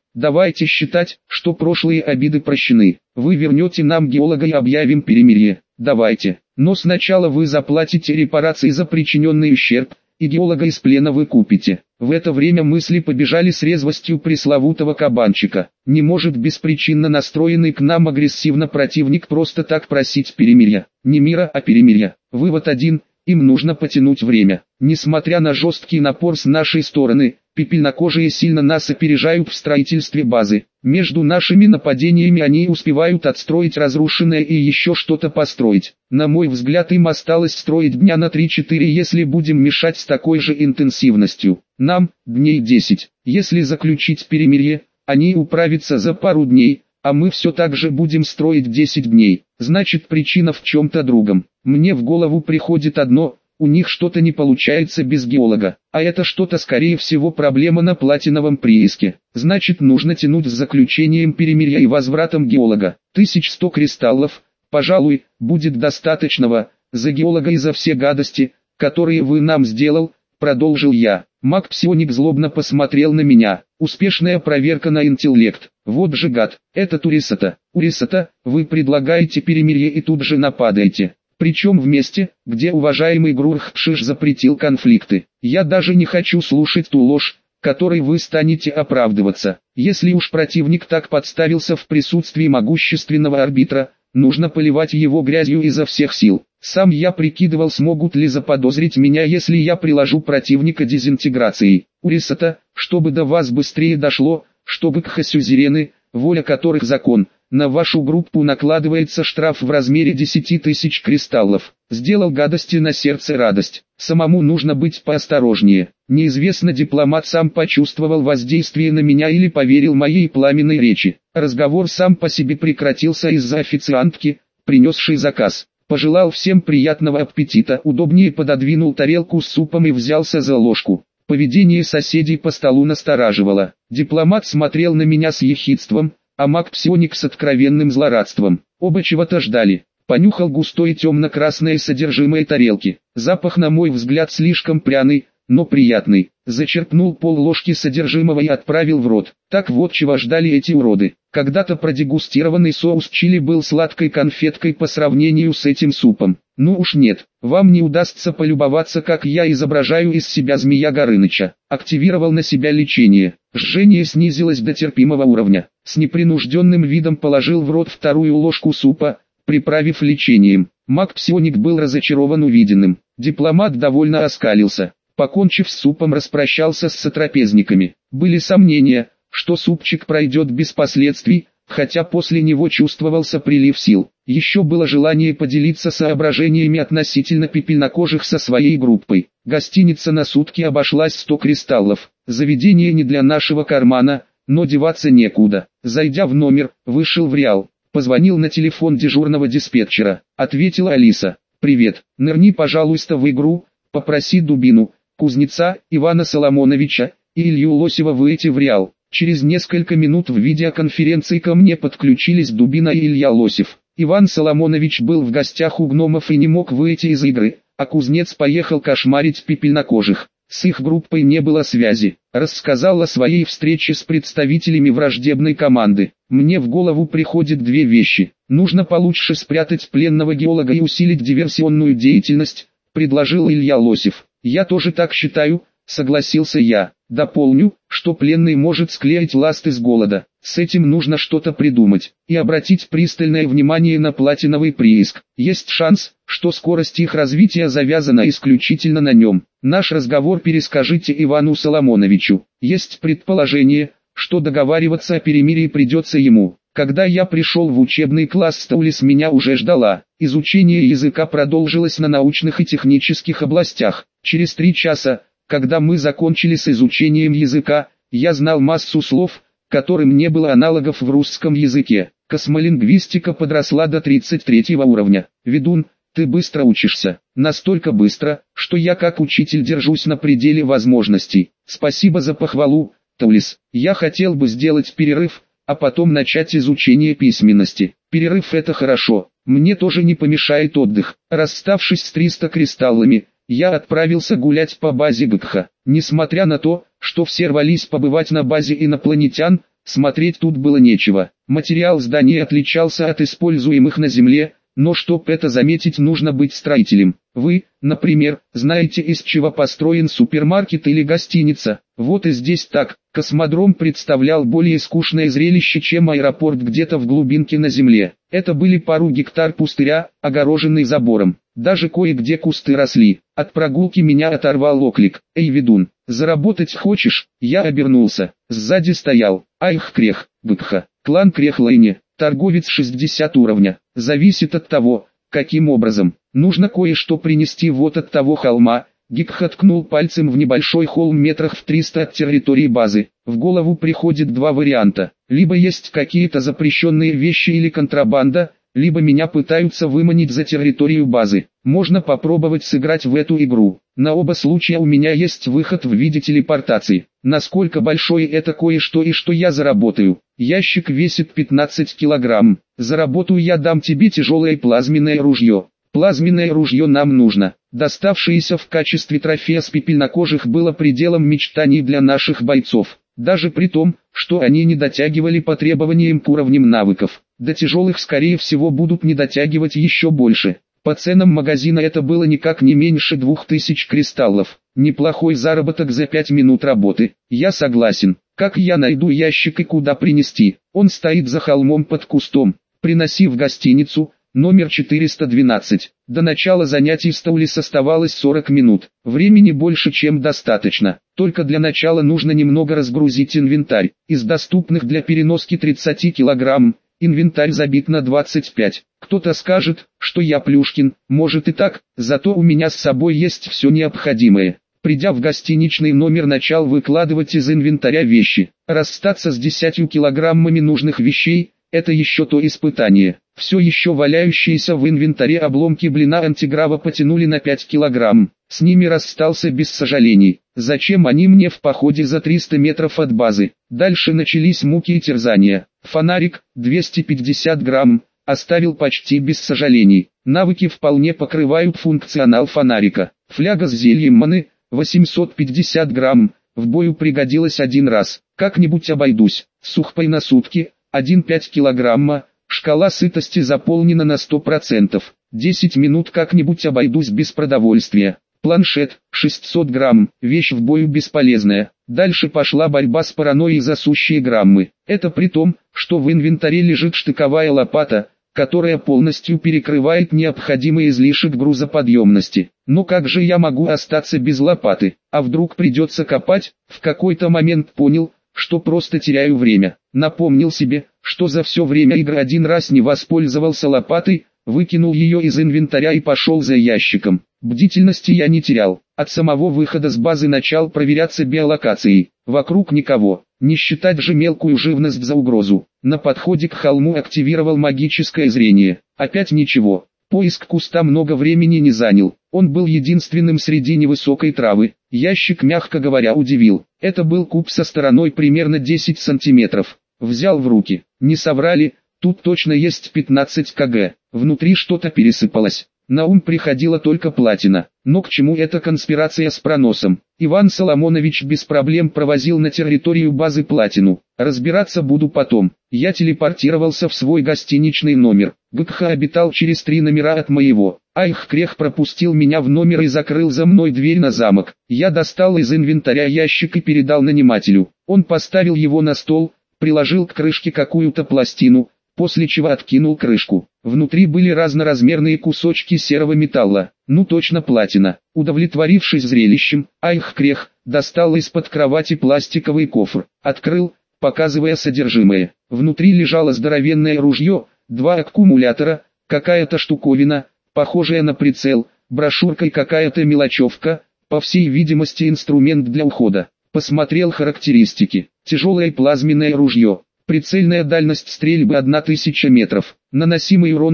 Давайте считать, что прошлые обиды прощены. Вы вернете нам геолога и объявим перемирие. Давайте. Но сначала вы заплатите репарации за причиненный ущерб, и геолога из плена вы купите. В это время мысли побежали с резвостью пресловутого кабанчика. Не может беспричинно настроенный к нам агрессивно противник просто так просить перемирия. Не мира, а перемирия. Вывод один: им нужно потянуть время. Несмотря на жесткий напор с нашей стороны, пепельнокожие сильно нас опережают в строительстве базы. Между нашими нападениями они успевают отстроить разрушенное и еще что-то построить. На мой взгляд, им осталось строить дня на 3-4, если будем мешать с такой же интенсивностью. Нам дней 10. Если заключить перемирие, они управятся за пару дней, а мы все так же будем строить 10 дней. Значит, причина в чем-то другом. Мне в голову приходит одно: у них что-то не получается без геолога, а это что-то скорее всего проблема на платиновом прииске. Значит, нужно тянуть с заключением перемирия и возвратом геолога. 1100 кристаллов, пожалуй, будет достаточного, за геолога и за все гадости, которые вы нам сделал, продолжил я. Маг-псионик злобно посмотрел на меня. Успешная проверка на интеллект. Вот же гад, это Урисата. Урисата, вы предлагаете перемирие и тут же нападаете. Причем в месте, где уважаемый Грурхпшиш запретил конфликты. Я даже не хочу слушать ту ложь, которой вы станете оправдываться. Если уж противник так подставился в присутствии могущественного арбитра, нужно поливать его грязью изо всех сил. Сам я прикидывал, смогут ли заподозрить меня, если я приложу противника дезинтеграцией. Урисата, чтобы до вас быстрее дошло, что гкха-сюзерены, воля которых закон, на вашу группу накладывается штраф в размере 10 тысяч кристаллов. Сделал гадости на сердце радость. Самому нужно быть поосторожнее. Неизвестно, дипломат сам почувствовал воздействие на меня или поверил моей пламенной речи. Разговор сам по себе прекратился из-за официантки, принесшей заказ. Пожелал всем приятного аппетита, удобнее пододвинул тарелку с супом и взялся за ложку. Поведение соседей по столу настораживало. Дипломат смотрел на меня с ехидством, а маг-псионик с откровенным злорадством. Оба чего-то ждали. Понюхал густое темно-красное содержимое тарелки. Запах, на мой взгляд, слишком пряный, но приятный. Зачерпнул пол-ложки содержимого и отправил в рот. Так вот чего ждали эти уроды. Когда-то продегустированный соус чили был сладкой конфеткой по сравнению с этим супом. Ну уж нет, вам не удастся полюбоваться, как я изображаю из себя Змея Горыныча. Активировал на себя лечение. Жжение снизилось до терпимого уровня. С непринужденным видом положил в рот вторую ложку супа, приправив лечением. Маг-псионик был разочарован увиденным. Дипломат довольно оскалился. Покончив с супом, распрощался с сотрапезниками. Были сомнения, что супчик пройдет без последствий, хотя после него чувствовался прилив сил. Еще было желание поделиться соображениями относительно пепельнокожих со своей группой. Гостиница на сутки обошлась 100 кристаллов. Заведение не для нашего кармана, но деваться некуда. Зайдя в номер, вышел в Реал. Позвонил на телефон дежурного диспетчера. Ответила Алиса. «Привет, нырни, пожалуйста, в игру, попроси Дубину, Кузнеца, Ивана Соломоновича и Илью Лосева выйти в Реал». Через несколько минут в видеоконференции ко мне подключились Дубина и Илья Лосев. Иван Соломонович был в гостях у гномов и не мог выйти из игры, а Кузнец поехал кошмарить пепельнокожих. С их группой не было связи. Рассказал о своей встрече с представителями враждебной команды. Мне в голову приходят две вещи. Нужно получше спрятать пленного геолога и усилить диверсионную деятельность, предложил Илья Лосев. Я тоже так считаю, согласился я. Дополню, что пленный может склеить ласты с голода. С этим нужно что-то придумать. И обратить пристальное внимание на платиновый прииск. Есть шанс, что скорость их развития завязана исключительно на нем. Наш разговор перескажите Ивану Соломоновичу. Есть предположение, что договариваться о перемирии придется ему. Когда я пришел в учебный класс, Стаулис меня уже ждала. Изучение языка продолжилось на научных и технических областях. Через 3 часа, когда мы закончили с изучением языка, я знал массу слов, которым не было аналогов в русском языке. Космолингвистика подросла до 33 уровня. Ведун, ты быстро учишься. Настолько быстро, что я как учитель держусь на пределе возможностей. Спасибо за похвалу, Таулис. Я хотел бы сделать перерыв, а потом начать изучение письменности. Перерыв — это хорошо. Мне тоже не помешает отдых. Расставшись с 300 кристаллами, я отправился гулять по базе ГКХ. Несмотря на то, что все рвались побывать на базе инопланетян, смотреть тут было нечего. Материал здания отличался от используемых на земле, но чтоб это заметить, нужно быть строителем. Вы, например, знаете, из чего построен супермаркет или гостиница. Вот и здесь так. Космодром представлял более скучное зрелище, чем аэропорт где-то в глубинке на земле. Это были пару гектар пустыря, огороженный забором. Даже кое-где кусты росли. От прогулки меня оторвал оклик: «Эй, ведун, заработать хочешь?» Я обернулся. Сзади стоял Айх Крех, Быкха, клан Крехлайне, торговец 60 уровня. Зависит от того, каким образом. Нужно кое-что принести вот от того холма. Гикха ткнул пальцем в небольшой холм метрах в 300 от территории базы. В голову приходит два варианта. Либо есть какие-то запрещенные вещи или контрабанда, либо меня пытаются выманить за территорию базы. Можно попробовать сыграть в эту игру. На оба случая у меня есть выход в виде телепортации. Насколько большой это кое-что и что я заработаю? Ящик весит 15 килограмм. Заработаю я дам тебе тяжелое плазменное ружье. Плазменное ружье нам нужно. Доставшееся в качестве трофея с пепельнокожих было пределом мечтаний для наших бойцов. Даже при том, что они не дотягивали по требованиям к уровням навыков. До тяжелых скорее всего будут не дотягивать еще больше. По ценам магазина это было никак не меньше 2000 кристаллов. Неплохой заработок за 5 минут работы. Я согласен. Как я найду ящик и куда принести? Он стоит за холмом под кустом. Приноси в гостиницу. Номер 412. До начала занятий с Таулис оставалось 40 минут. Времени больше, чем достаточно. Только для начала нужно немного разгрузить инвентарь. Из доступных для переноски 30 килограмм, инвентарь забит на 25. Кто-то скажет, что я Плюшкин, может и так, зато у меня с собой есть все необходимое. Придя в гостиничный номер, начал выкладывать из инвентаря вещи. Расстаться с 10 килограммами нужных вещей – это еще то испытание. Все еще валяющиеся в инвентаре обломки блина антиграва потянули на 5 килограмм. С ними расстался без сожалений. Зачем они мне в походе за 300 метров от базы? Дальше начались муки и терзания. Фонарик, 250 грамм, оставил почти без сожалений. Навыки вполне покрывают функционал фонарика. Фляга с зельем маны, 850 грамм, в бою пригодилась один раз. Как-нибудь обойдусь. Сухпай на сутки, 1,5 килограмма. Шкала сытости заполнена на 100%. 10 минут как-нибудь обойдусь без продовольствия. Планшет, 600 грамм, вещь в бою бесполезная. Дальше пошла борьба с паранойей за сущие граммы. Это при том, что в инвентаре лежит штыковая лопата, которая полностью перекрывает необходимый излишек грузоподъемности. Но как же я могу остаться без лопаты? А вдруг придется копать? В какой-то момент понял, что просто теряю время. Напомнил себе, что за все время игры один раз не воспользовался лопатой, выкинул ее из инвентаря и пошел за ящиком. Бдительности я не терял. От самого выхода с базы начал проверяться биолокацией. Вокруг никого. Не считать же мелкую живность за угрозу. На подходе к холму активировал магическое зрение. Опять ничего. Поиск куста много времени не занял. Он был единственным среди невысокой травы. Ящик, мягко говоря, удивил. Это был куб со стороной примерно 10 сантиметров. Взял в руки. Не соврали, тут точно есть 15 кг. Внутри что-то пересыпалось. На ум приходила только платина. Но к чему эта конспирация с проносом? Иван Соломонович без проблем провозил на территорию базы платину. Разбираться буду потом. Я телепортировался в свой гостиничный номер. Гыкха обитал через 3 номера от моего. Айх Крех пропустил меня в номер и закрыл за мной дверь на замок. Я достал из инвентаря ящик и передал нанимателю. Он поставил его на стол, приложил к крышке какую-то пластину, после чего откинул крышку. Внутри были разноразмерные кусочки серого металла, ну точно платина. Удовлетворившись зрелищем, Айх Крех достал из-под кровати пластиковый кофр, открыл, показывая содержимое. Внутри лежало здоровенное ружье, 2 аккумулятора, какая-то штуковина, похожая на прицел, брошюрка и какая-то мелочевка, по всей видимости инструмент для ухода. Посмотрел характеристики. Тяжелое плазменное ружье. Прицельная дальность стрельбы 1000 метров. Наносимый урон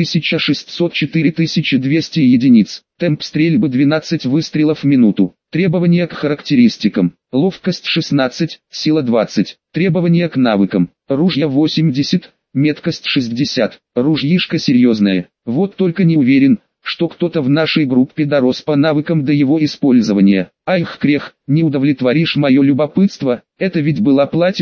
1600-4200 единиц. Темп стрельбы 12 выстрелов в минуту. Требования к характеристикам. Ловкость 16, сила 20. Требования к навыкам. Ружье 80, меткость 60. Ружьишко серьезное. Вот только не уверен, что кто-то в нашей группе дорос по навыкам до его использования. Айх Крех, не удовлетворишь мое любопытство, это ведь была платина.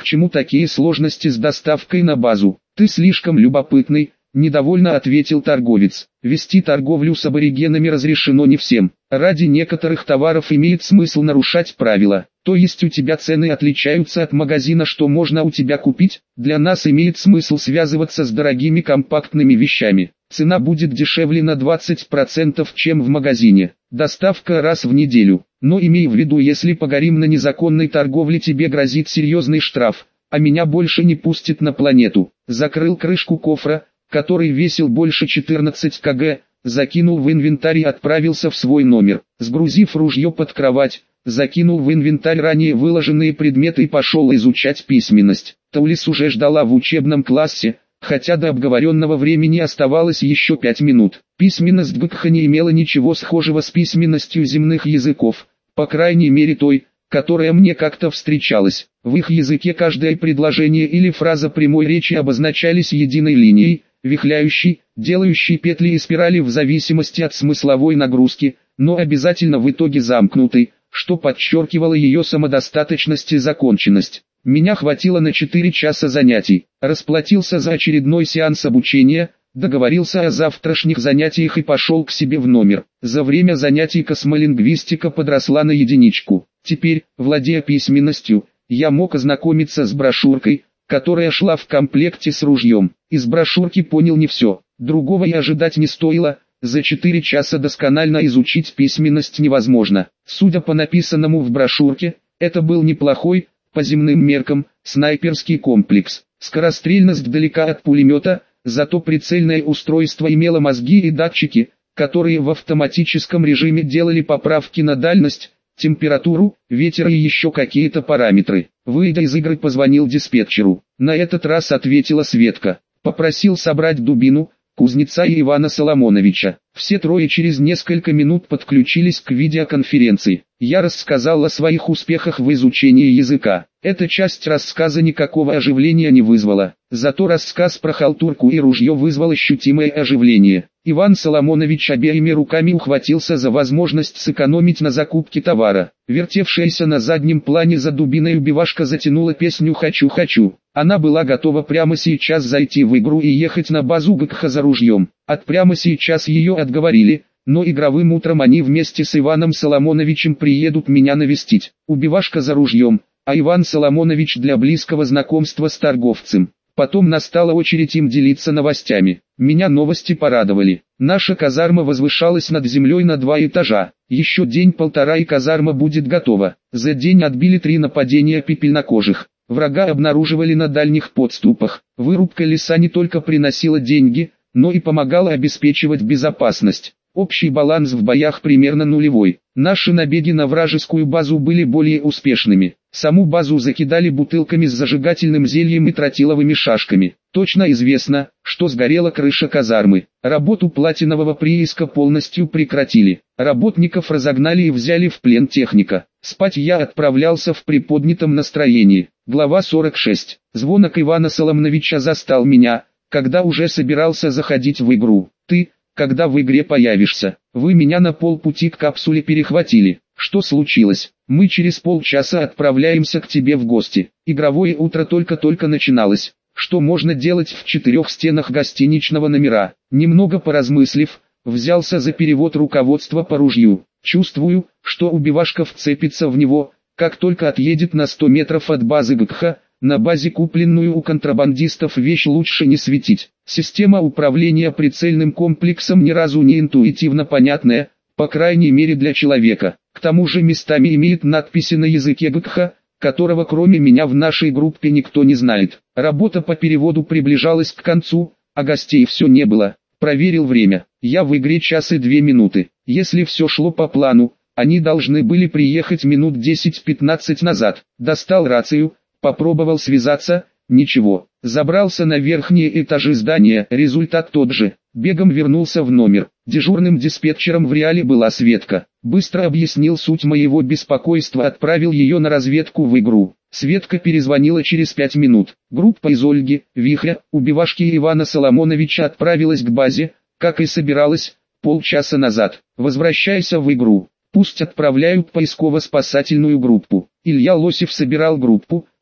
К чему такие сложности с доставкой на базу? Ты слишком любопытный, недовольно ответил торговец. Вести торговлю с аборигенами разрешено не всем. Ради некоторых товаров имеет смысл нарушать правила. То есть у тебя цены отличаются от магазина, что можно у тебя купить? Для нас имеет смысл связываться с дорогими компактными вещами. Цена будет дешевле на 20%, чем в магазине. Доставка раз в неделю. Но имей в виду, если погорим на незаконной торговле, тебе грозит серьезный штраф, а меня больше не пустят на планету. Закрыл крышку кофра, который весил больше 14 кг, закинул в инвентарь и отправился в свой номер. Сгрузив ружье под кровать, закинул в инвентарь ранее выложенные предметы и пошел изучать письменность. Таулис уже ждала в учебном классе, хотя до обговоренного времени оставалось еще 5 минут. Письменность Гкха не имела ничего схожего с письменностью земных языков, по крайней мере той, которая мне как-то встречалась. В их языке каждое предложение или фраза прямой речи обозначались единой линией, вихляющей, делающей петли и спирали в зависимости от смысловой нагрузки, но обязательно в итоге замкнутой, что подчеркивало ее самодостаточность и законченность. Меня хватило на 4 часа занятий. Расплатился за очередной сеанс обучения, договорился о завтрашних занятиях и пошел к себе в номер. За время занятий космолингвистика подросла на единичку. Теперь, владея письменностью, я мог ознакомиться с брошюркой, которая шла в комплекте с ружьем. Из брошюрки понял не все. Другого и ожидать не стоило. За 4 часа досконально изучить письменность невозможно. Судя по написанному в брошюрке, это был неплохой, по земным меркам, снайперский комплекс. Скорострельность далека от пулемета, зато прицельное устройство имело мозги и датчики, которые в автоматическом режиме делали поправки на дальность, температуру, ветер и еще какие-то параметры. Выйдя из игры, позвонил диспетчеру. На этот раз ответила Светка. Попросил собрать дубину, кузнеца и Ивана Соломоновича. Все трое через несколько минут подключились к видеоконференции. Я рассказал о своих успехах в изучении языка. Эта часть рассказа никакого оживления не вызвала. Зато рассказ про халтурку и ружье вызвал ощутимое оживление. Иван Соломонович обеими руками ухватился за возможность сэкономить на закупке товара. Вертевшаяся на заднем плане за дубиной убивашка затянула песню «Хочу-хочу». Она была готова прямо сейчас зайти в игру и ехать на базу Гкха за ружьем. От прямо сейчас ее отговорили, но игровым утром они вместе с Иваном Соломоновичем приедут меня навестить. Убивашка за ружьем, а Иван Соломонович для близкого знакомства с торговцем. Потом настала очередь им делиться новостями. Меня новости порадовали. Наша казарма возвышалась над землей на 2 этажа. Еще день-полтора и казарма будет готова. За день отбили 3 нападения пепельнокожих. Врага обнаруживали на дальних подступах. Вырубка леса не только приносила деньги, но и помогала обеспечивать безопасность. Общий баланс в боях примерно нулевой. Наши набеги на вражескую базу были более успешными. Саму базу закидали бутылками с зажигательным зельем и тротиловыми шашками. Точно известно, что сгорела крыша казармы. Работу платинового прииска полностью прекратили. Работников разогнали и взяли в плен техника. Спать я отправлялся в приподнятом настроении. Глава 46. Звонок Ивана Соломоновича застал меня, когда уже собирался заходить в игру. Ты, когда в игре появишься, вы меня на полпути к капсуле перехватили. Что случилось? Мы через полчаса отправляемся к тебе в гости. Игровое утро только-только начиналось. Что можно делать в 4 стенах гостиничного номера? Немного поразмыслив, взялся за перевод руководства по ружью. Чувствую, что убивашка вцепится в него, как только отъедет на 100 метров от базы Гкха. На базе, купленную у контрабандистов, вещь лучше не светить. Система управления прицельным комплексом ни разу не интуитивно понятная, по крайней мере для человека. К тому же местами имеет надписи на языке Гкха, которого кроме меня в нашей группе никто не знает. Работа по переводу приближалась к концу, а гостей все не было. Проверил время. Я в игре 1 час и 2 минуты. Если все шло по плану, они должны были приехать минут 10-15 назад. Достал рацию. Попробовал связаться, ничего. Забрался на верхние этажи здания, результат тот же. Бегом вернулся в номер. Дежурным диспетчером в реале была Светка. Быстро объяснил суть моего беспокойства, отправил ее на разведку в игру. Светка перезвонила через 5 минут. Группа из Ольги, Вихря, Убивашки и Ивана Соломоновича отправилась к базе, как и собиралась, полчаса назад. Возвращайся в игру. Пусть отправляют поисково-спасательную группу. Илья Лосев собирал группу,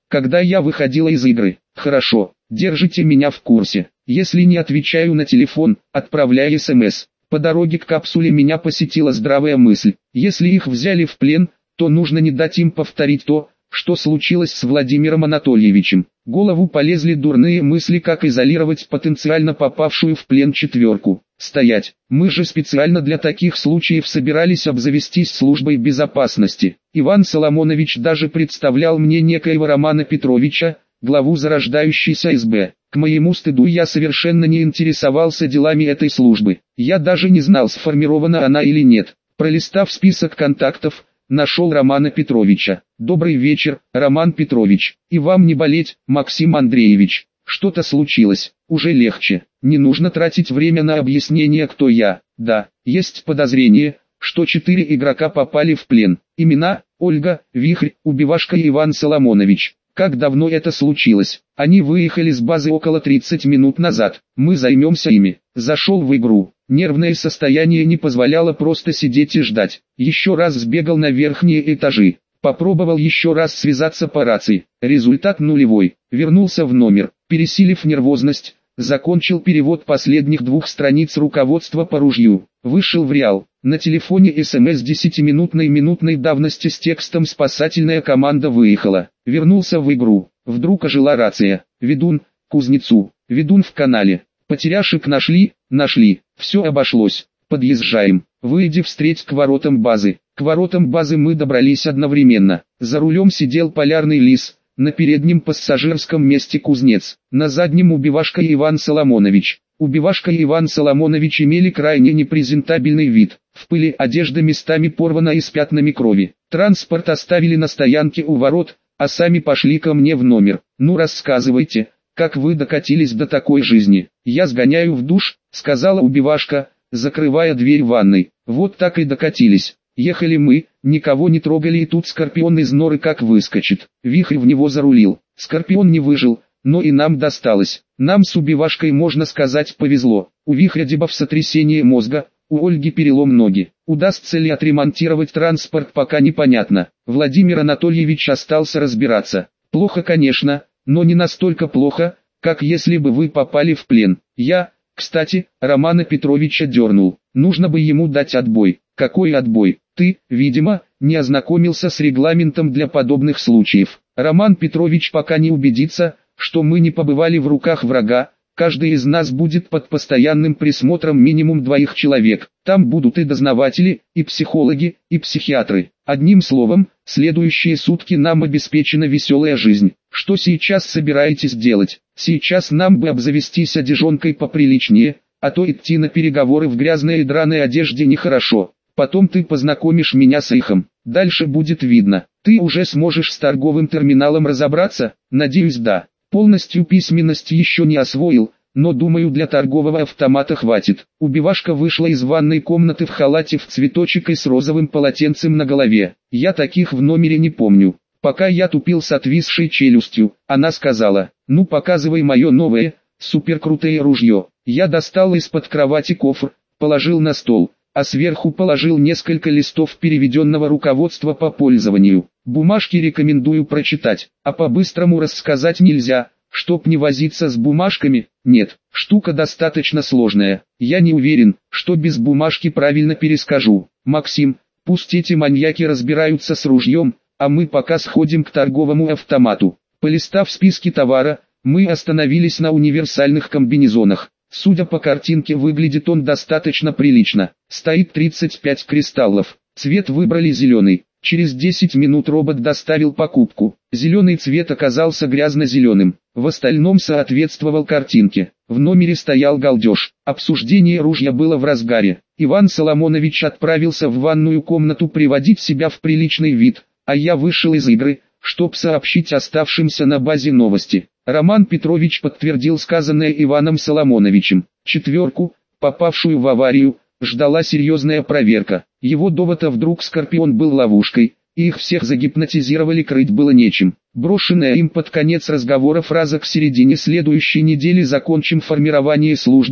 когда я выходила из игры. Хорошо, держите меня в курсе. Если не отвечаю на телефон, отправляй СМС. По дороге к капсуле меня посетила здравая мысль. Если их взяли в плен, то нужно не дать им повторить то, что случилось с Владимиром Анатольевичем. В голову полезли дурные мысли, как изолировать потенциально попавшую в плен четверку. Стоять, мы же специально для таких случаев собирались обзавестись службой безопасности. Иван Соломонович даже представлял мне некоего Романа Петровича, главу зарождающейся СБ. К моему стыду я совершенно не интересовался делами этой службы. Я даже не знал, сформирована она или нет. Пролистав список контактов, нашел Романа Петровича. «Добрый вечер, Роман Петрович. И вам не болеть, Максим Андреевич. Что-то случилось, уже легче. Не нужно тратить время на объяснение, кто я. Да, есть подозрение, что 4 игрока попали в плен. Имена: Ольга, Вихрь, Убивашка и Иван Соломонович. Как давно это случилось? Они выехали с базы около 30 минут назад. Мы займемся ими». Зашел в игру. Нервное состояние не позволяло просто сидеть и ждать. Еще раз сбегал на верхние этажи. Попробовал еще раз связаться по рации. Результат нулевой. Вернулся в номер. Пересилив нервозность, закончил перевод последних 2 страниц руководства по ружью. Вышел в Реал. На телефоне СМС 10-минутной давности с текстом «Спасательная команда выехала». Вернулся в игру. Вдруг ожила рация. «Ведун, Кузнецу. Ведун в канале. Потеряшек нашли?» «Нашли. Все обошлось. Подъезжаем. Выйди встреть к воротам базы». К воротам базы мы добрались одновременно. За рулем сидел Полярный Лис, на переднем пассажирском месте Кузнец, на заднем Убивашка и Иван Соломонович. Убивашка и Иван Соломонович имели крайне непрезентабельный вид. В пыли одежда местами порвана и с пятнами крови. Транспорт оставили на стоянке у ворот, а сами пошли ко мне в номер. «Ну рассказывайте, как вы докатились до такой жизни?» «Я сгоняю в душ», — сказала Убивашка, закрывая дверь ванной. «Вот так и докатились. Ехали мы, никого не трогали, и тут Скорпион из норы как выскочит. Вихрь в него зарулил. Скорпион не выжил, но и нам досталось. Нам с Убивашкой, можно сказать, повезло. У Вихря дебаф сотрясение мозга, у Ольги перелом ноги. Удастся ли отремонтировать транспорт, пока непонятно. Владимир Анатольевич остался разбираться. Плохо, конечно, но не настолько плохо, как если бы вы попали в плен. Я, кстати, Романа Петровича дернул. Нужно бы ему дать отбой». «Какой отбой? Ты, видимо, не ознакомился с регламентом для подобных случаев. Роман Петрович пока не убедится, что мы не побывали в руках врага. Каждый из нас будет под постоянным присмотром минимум 2 человек. Там будут и дознаватели, и психологи, и психиатры. Одним словом, следующие сутки нам обеспечена веселая жизнь. Что сейчас собираетесь делать? Сейчас нам бы обзавестись одежонкой поприличнее, а то идти на переговоры в грязной и драной одежде нехорошо. Потом ты познакомишь меня с Ихом. Дальше будет видно. Ты уже сможешь с торговым терминалом разобраться? Надеюсь, да. Полностью письменность еще не освоил, но думаю, для торгового автомата хватит». Убивашка вышла из ванной комнаты в халате в цветочек и с розовым полотенцем на голове. Я таких в номере не помню. Пока я тупил с отвисшей челюстью, она сказала: «Ну показывай мое новое, суперкрутое ружье». Я достал из-под кровати кофр, положил на стол, а сверху положил несколько листов переведенного руководства по пользованию. Бумажки рекомендую прочитать, а по-быстрому рассказать нельзя, чтоб не возиться с бумажками. Нет, штука достаточно сложная. Я не уверен, что без бумажки правильно перескажу. Максим, пусть эти маньяки разбираются с ружьем, а мы пока сходим к торговому автомату. Полистав списки товара, мы остановились на универсальных комбинезонах. Судя по картинке, выглядит он достаточно прилично. Стоит 35 кристаллов. Цвет выбрали зеленый. Через 10 минут робот доставил покупку. Зеленый цвет оказался грязно-зеленым. В остальном соответствовал картинке. В номере стоял галдеж. Обсуждение ружья было в разгаре. Иван Соломонович отправился в ванную комнату приводить себя в приличный вид, а я вышел из игры, чтоб сообщить оставшимся на базе новости. Роман Петрович подтвердил сказанное Иваном Соломоновичем. Четверку, попавшую в аварию, ждала серьезная проверка. Его довод, а вдруг Скорпион был ловушкой, и их всех загипнотизировали, крыть было нечем. Брошенная им под конец разговора фраза: «К середине следующей недели закончим формирование службы»,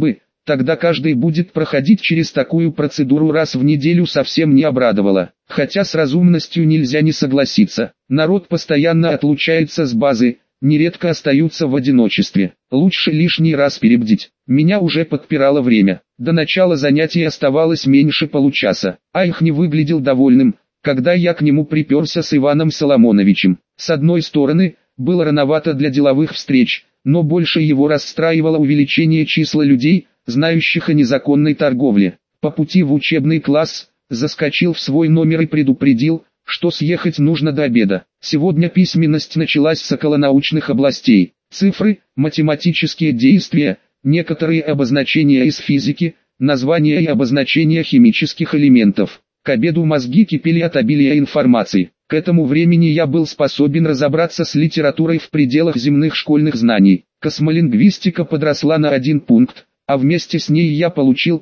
Тогда каждый будет проходить через такую процедуру раз в неделю, совсем не обрадовало. Хотя с разумностью нельзя не согласиться. Народ постоянно отлучается с базы, нередко остаются в одиночестве. Лучше лишний раз перебдить. Меня уже подпирало время. До начала занятий оставалось меньше получаса. Айх не выглядел довольным, когда я к нему приперся с Иваном Соломоновичем. С одной стороны, было рановато для деловых встреч, но больше его расстраивало увеличение числа людей, знающих о незаконной торговле. По пути в учебный класс, заскочил в свой номер и предупредил, что съехать нужно до обеда. Сегодня письменность началась с околонаучных областей. Цифры, математические действия, некоторые обозначения из физики, названия и обозначения химических элементов. К обеду мозги кипели от обилия информации. К этому времени я был способен разобраться с литературой в пределах земных школьных знаний. Космолингвистика подросла на 1 пункт, а вместе с ней я получил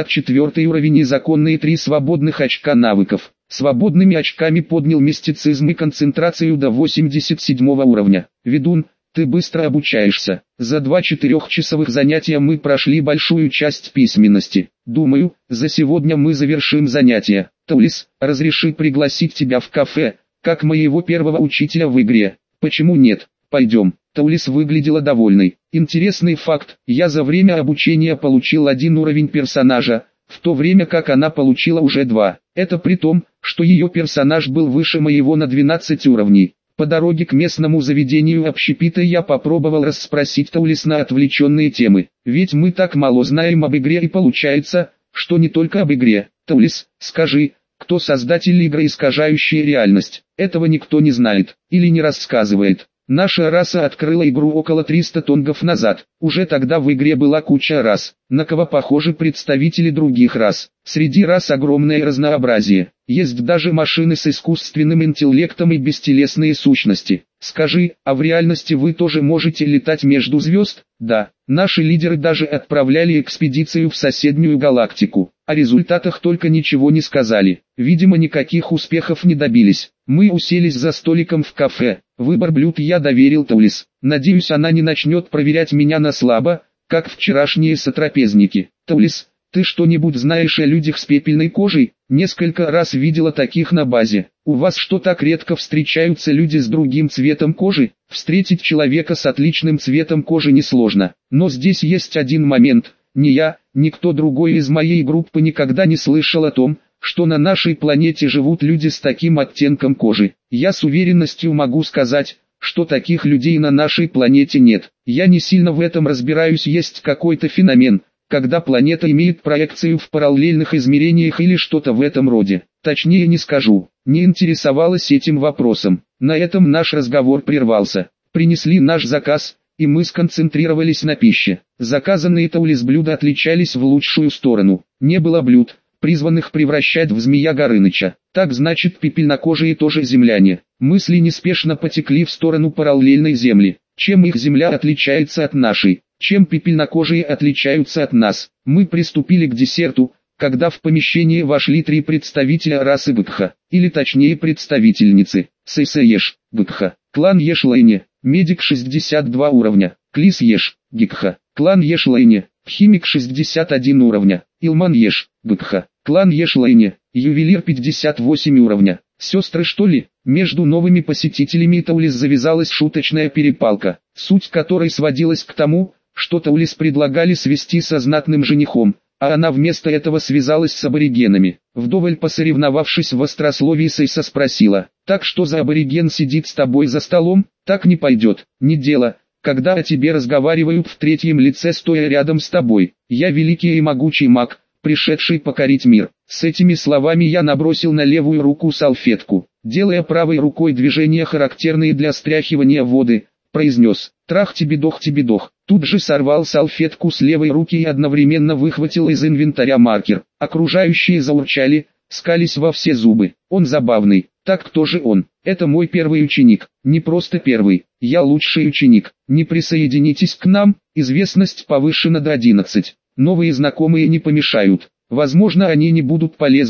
54 уровень и законные 3 свободных очка навыков. Свободными очками поднял мистицизм и концентрацию до 87 уровня. Ведун, ты быстро обучаешься. За 2 4-часовых занятия мы прошли большую часть письменности. Думаю, за сегодня мы завершим занятия. Таулис, разреши пригласить тебя в кафе, как моего первого учителя в игре. Почему нет? Пойдем. Таулис выглядела довольной. Интересный факт, я за время обучения получил 1 уровень персонажа, в то время как она получила уже 2. Это при том, что ее персонаж был выше моего на 12 уровней. По дороге к местному заведению общепита я попробовал расспросить Таулис на отвлеченные темы. Ведь мы так мало знаем об игре, и получается, что не только об игре. Таулис, скажи, кто создатель игры, искажающая реальность? Этого никто не знает, или не рассказывает. Наша раса открыла игру около 300 тонгов назад. Уже тогда в игре была куча рас, на кого похожи представители других рас. Среди рас огромное разнообразие. Есть даже машины с искусственным интеллектом и бестелесные сущности. Скажи, а в реальности вы тоже можете летать между звезд? Да, наши лидеры даже отправляли экспедицию в соседнюю галактику. О результатах только ничего не сказали. Видимо, никаких успехов не добились. Мы уселись за столиком в кафе. Выбор блюд я доверил Таулис. Надеюсь, она не начнет проверять меня на слабо, как вчерашние сотрапезники. Таулис, ты что-нибудь знаешь о людях с пепельной кожей? Несколько раз видела таких на базе. У вас что, так редко встречаются люди с другим цветом кожи? Встретить человека с отличным цветом кожи несложно. Но здесь есть один момент. Ни я, ни кто другой из моей группы никогда не слышал о том, что на нашей планете живут люди с таким оттенком кожи. Я с уверенностью могу сказать, что таких людей на нашей планете нет. Я не сильно в этом разбираюсь, есть какой-то феномен, когда планета имеет проекцию в параллельных измерениях или что-то в этом роде. Точнее не скажу, не интересовалась этим вопросом. На этом наш разговор прервался. Принесли наш заказ, и мы сконцентрировались на пище. Заказанные Таулис блюда отличались в лучшую сторону. Не было блюд, призванных превращать в змея Горыныча. Так значит, пепельнокожие тоже земляне. Мысли неспешно потекли в сторону параллельной земли. Чем их земля отличается от нашей? Чем пепельнокожие отличаются от нас? Мы приступили к десерту, когда в помещение вошли 3 представителя расы Гкха, или точнее представительницы. Сейсееш, Гкха, клан Ешлайне, медик 62 уровня, Клис Еш, Гкха, клан Ешлайне, химик 61 уровня, Илман Еш, Гкха, клан Ешлайне, ювелир 58 уровня. Сестры, что ли? Между новыми посетителями Таулис завязалась шуточная перепалка, суть которой сводилась к тому, что Таулис предлагали свести со знатным женихом, а она вместо этого связалась с аборигенами. Вдоволь посоревновавшись в острословии, Сейса спросила: «Так что за абориген сидит с тобой за столом? Так не пойдет, не дело, когда о тебе разговаривают в третьем лице, стоя рядом с тобой. Я великий и могучий маг, пришедший покорить мир». С этими словами я набросил на левую руку салфетку, делая правой рукой движения, характерные для стряхивания воды, произнес: «Трах-тебе-дох, тебе-дох». Тут же сорвал салфетку с левой руки и одновременно выхватил из инвентаря маркер. Окружающие заурчали, скались во все зубы. Он забавный. Так кто же он? Это мой первый ученик. Не просто первый, я лучший ученик. Не присоединитесь к нам, известность повышена до 11. Новые знакомые не помешают. Возможно, они не будут полезными,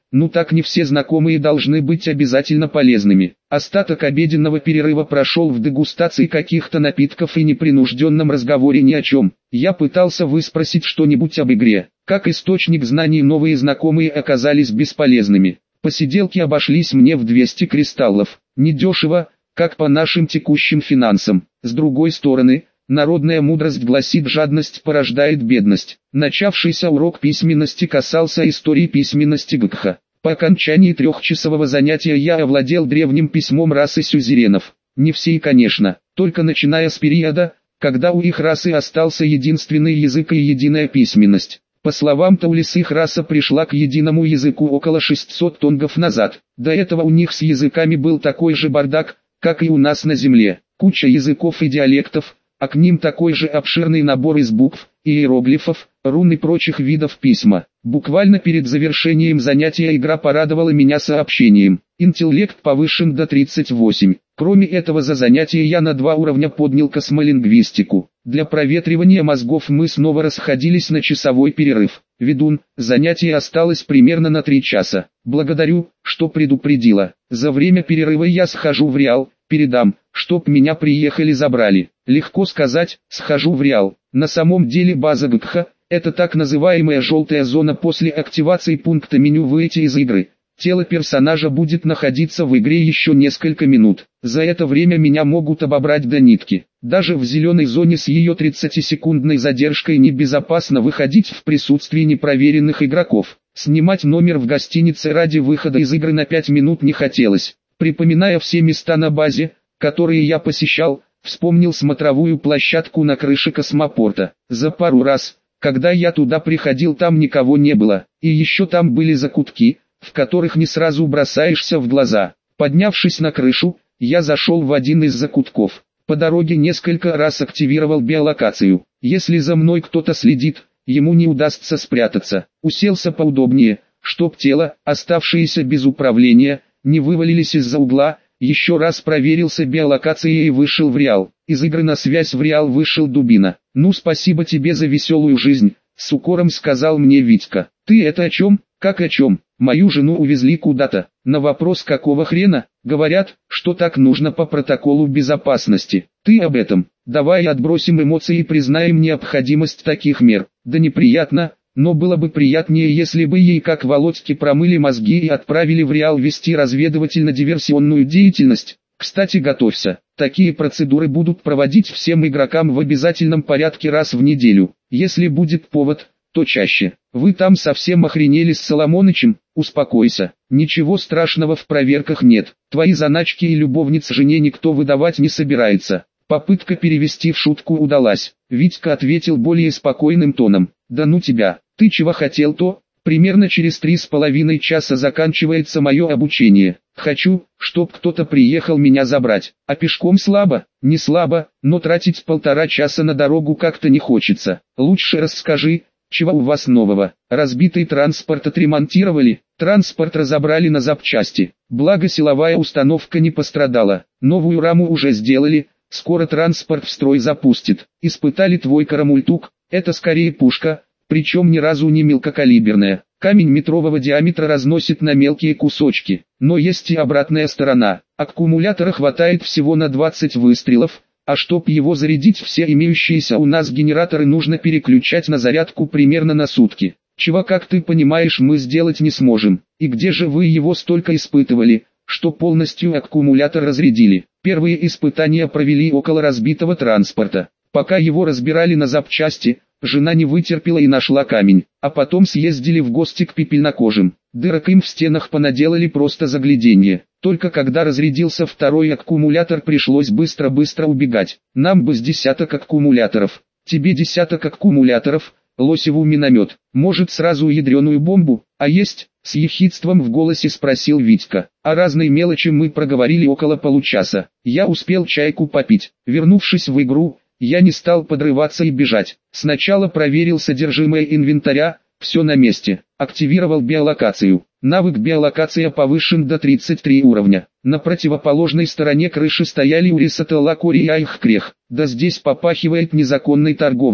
Ну так не все знакомые должны быть обязательно полезными. Остаток обеденного перерыва прошел в дегустации каких-то напитков и непринужденном разговоре ни о чем. Я пытался выспросить что-нибудь об игре. Как источник знаний новые знакомые оказались бесполезными. Посиделки обошлись мне в 200 кристаллов. Недешево, как по нашим текущим финансам. С другой стороны, народная мудрость гласит: жадность порождает бедность. Начавшийся урок письменности касался истории письменности Гкха. По окончании трехчасового занятия я овладел древним письмом расы сюзеренов. Не все, конечно, только начиная с периода, когда у их расы остался единственный язык и единая письменность. По словам Таулис, их раса пришла к единому языку около 600 тонгов назад. До этого у них с языками был такой же бардак, как и у нас на Земле. Куча языков и диалектов, а к ним такой же обширный набор из букв, иероглифов, рун и прочих видов письма. Буквально перед завершением занятия игра порадовала меня сообщением: интеллект повышен до 38. Кроме этого, за занятие я на 2 уровня поднял космолингвистику. Для проветривания мозгов мы снова расходились на часовой перерыв. Ведун, занятие осталось примерно на 3 часа. Благодарю, что предупредила. За время перерыва я схожу в Реал, передам, чтоб меня приехали забрали. Легко сказать, схожу в Реал. На самом деле база Гкха – это так называемая желтая зона после активации пункта меню «Выйти из игры». Тело персонажа будет находиться в игре еще несколько минут. За это время меня могут обобрать до нитки. Даже в зеленой зоне с ее 30-секундной задержкой небезопасно выходить в присутствии непроверенных игроков. Снимать номер в гостинице ради выхода из игры на 5 минут не хотелось. Припоминая все места на базе, которые я посещал, вспомнил смотровую площадку на крыше космопорта. За пару раз, когда я туда приходил, там никого не было. И еще там были закутки, в которых не сразу бросаешься в глаза. Поднявшись на крышу, я зашел в один из закутков. По дороге несколько раз активировал биолокацию. Если за мной кто-то следит, ему не удастся спрятаться. Уселся поудобнее, чтоб тело, оставшееся без управления, не вывалились из-за угла. Еще раз проверился биолокацией и вышел в Реал. Из игры на связь в Реал вышел Дубина. «Ну, спасибо тебе за веселую жизнь», — с укором сказал мне Витька. «Ты это о чем? Как о чем? Мою жену увезли куда-то». На вопрос «какого хрена?» говорят, что так нужно по протоколу безопасности. «Ты об этом? Давай отбросим эмоции и признаем необходимость таких мер». Да неприятно, но было бы приятнее, если бы ей как Володьке промыли мозги и отправили в Реал вести разведывательно-диверсионную деятельность. Кстати, готовься. Такие процедуры будут проводить всем игрокам в обязательном порядке раз в неделю. Если будет повод, то чаще. Вы там совсем охренели с Соломонычем? Успокойся. Ничего страшного в проверках нет. Твои заначки и любовниц жене никто выдавать не собирается. Попытка перевести в шутку удалась. Витька ответил более спокойным тоном. Да ну тебя, ты чего хотел-то? Примерно через 3,5 часа заканчивается мое обучение. Хочу, чтоб кто-то приехал меня забрать. А пешком слабо? Не слабо, но тратить 1,5 часа на дорогу как-то не хочется. Лучше расскажи, чего у вас нового? Разбитый транспорт отремонтировали? Транспорт разобрали на запчасти. Благо силовая установка не пострадала. Новую раму уже сделали. Скоро транспорт в строй запустит. Испытали твой карамультук. Это скорее пушка, причем ни разу не мелкокалиберная. Камень метрового диаметра разносит на мелкие кусочки. Но есть и обратная сторона. Аккумулятора хватает всего на 20 выстрелов, а чтоб его зарядить, все имеющиеся у нас генераторы нужно переключать на зарядку примерно на сутки. Чего, как ты понимаешь, мы сделать не сможем. И где же вы его столько испытывали, что полностью аккумулятор разрядили? Первые испытания провели около разбитого транспорта. Пока его разбирали на запчасти, жена не вытерпела и нашла камень, а потом съездили в гости к пепельнокожим. Дырок им в стенах понаделали просто загляденье. Только когда разрядился второй аккумулятор, пришлось быстро-быстро убегать. Нам бы с десяток аккумуляторов. Тебе десяток аккумуляторов, Лосеву миномет. Может сразу ядреную бомбу? А есть? С ехидством в голосе спросил Витька. О разной мелочи мы проговорили около получаса. Я успел чайку попить. Вернувшись в игру, я не стал подрываться и бежать. Сначала проверил содержимое инвентаря, все на месте. Активировал биолокацию. Навык биолокация повышен до 33 уровня. На противоположной стороне крыши стояли Урисатала Кори и Айхкрех. Да здесь попахивает незаконной торговлей.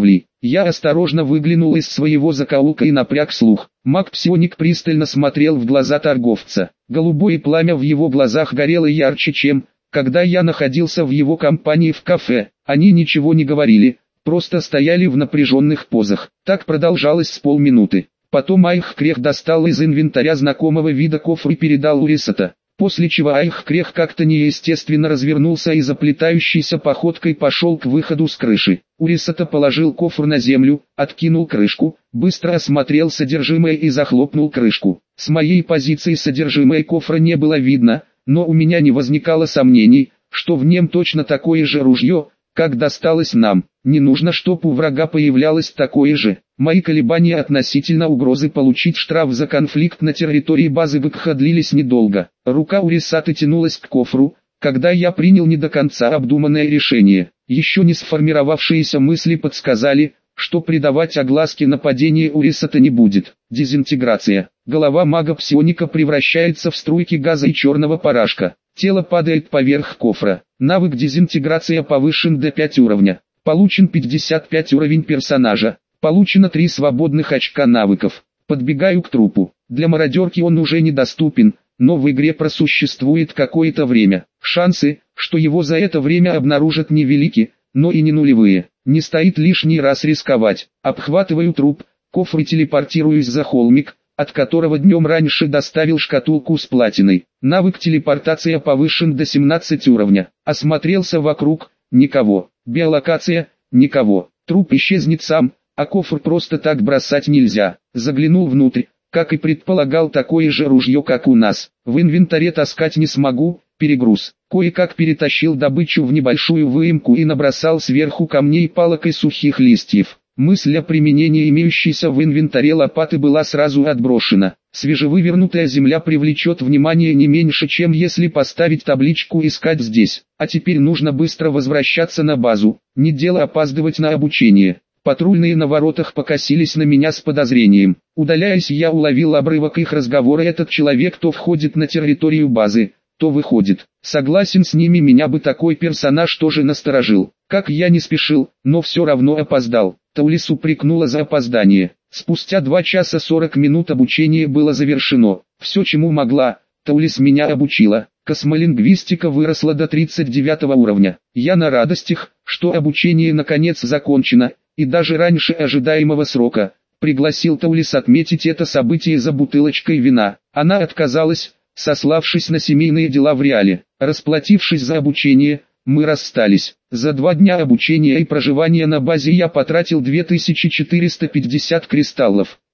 Я осторожно выглянул из своего закоулка и напряг слух. Маг-псионик пристально смотрел в глаза торговца. Голубое пламя в его глазах горело ярче, чем когда я находился в его компании в кафе. Они ничего не говорили, просто стояли в напряженных позах. Так продолжалось с полминуты. Потом Айхкрех достал из инвентаря знакомого вида кофр и передал Урисата. После чего Айхкрех как-то неестественно развернулся и заплетающейся походкой пошел к выходу с крыши. Урисата положил кофр на землю, откинул крышку, быстро осмотрел содержимое и захлопнул крышку. С моей позиции содержимое кофра не было видно, но у меня не возникало сомнений, что в нем точно такое же ружье, как досталось нам. Не нужно, чтоб у врага появлялось такое же. Мои колебания относительно угрозы получить штраф за конфликт на территории базы ВКХ длились недолго. Рука Урисаты тянулась к кофру, когда я принял не до конца обдуманное решение. Еще не сформировавшиеся мысли подсказали, что придавать огласке нападение Урисата не будет. Дезинтеграция. Голова мага-псионика превращается в струйки газа и черного порошка. Тело падает поверх кофра. Навык дезинтеграция повышен до 5 уровня. Получен 55 уровень персонажа. Получено 3 свободных очка навыков. Подбегаю к трупу. Для мародерки он уже недоступен, но в игре просуществует какое-то время. Шансы, что его за это время обнаружат, невелики, но и не нулевые. Не стоит лишний раз рисковать. Обхватываю труп, кофр и телепортируюсь за холмик, от которого днем раньше доставил шкатулку с платиной. Навык телепортация повышен до 17 уровня. Осмотрелся вокруг, никого. Биолокация, никого. Труп исчезнет сам, а кофр просто так бросать нельзя. Заглянул внутрь, как и предполагал, такое же ружье, как у нас. В инвентаре таскать не смогу, перегруз. Кое-как перетащил добычу в небольшую выемку и набросал сверху камней палок и сухих листьев. Мысль о применении имеющейся в инвентаре лопаты была сразу отброшена. Свежевывернутая земля привлечет внимание не меньше, чем если поставить табличку «Искать здесь». А теперь нужно быстро возвращаться на базу, не дело опаздывать на обучение. Патрульные на воротах покосились на меня с подозрением. Удаляясь, я уловил обрывок их разговора. Этот человек то входит на территорию базы, то выходит. Согласен с ними, меня бы такой персонаж тоже насторожил. Как я не спешил, но все равно опоздал. Таулис упрекнула за опоздание. Спустя 2 часа 40 минут обучение было завершено. Все, чему могла, Таулис меня обучила. Космолингвистика выросла до 39 уровня. Я на радостях, что обучение наконец закончено, и даже раньше ожидаемого срока. Пригласил Таулис отметить это событие за бутылочкой вина. Она отказалась, сославшись на семейные дела в Реале. Расплатившись за обучение, мы расстались. За 2 дня обучения и проживания на базе я потратил 2450 кристаллов.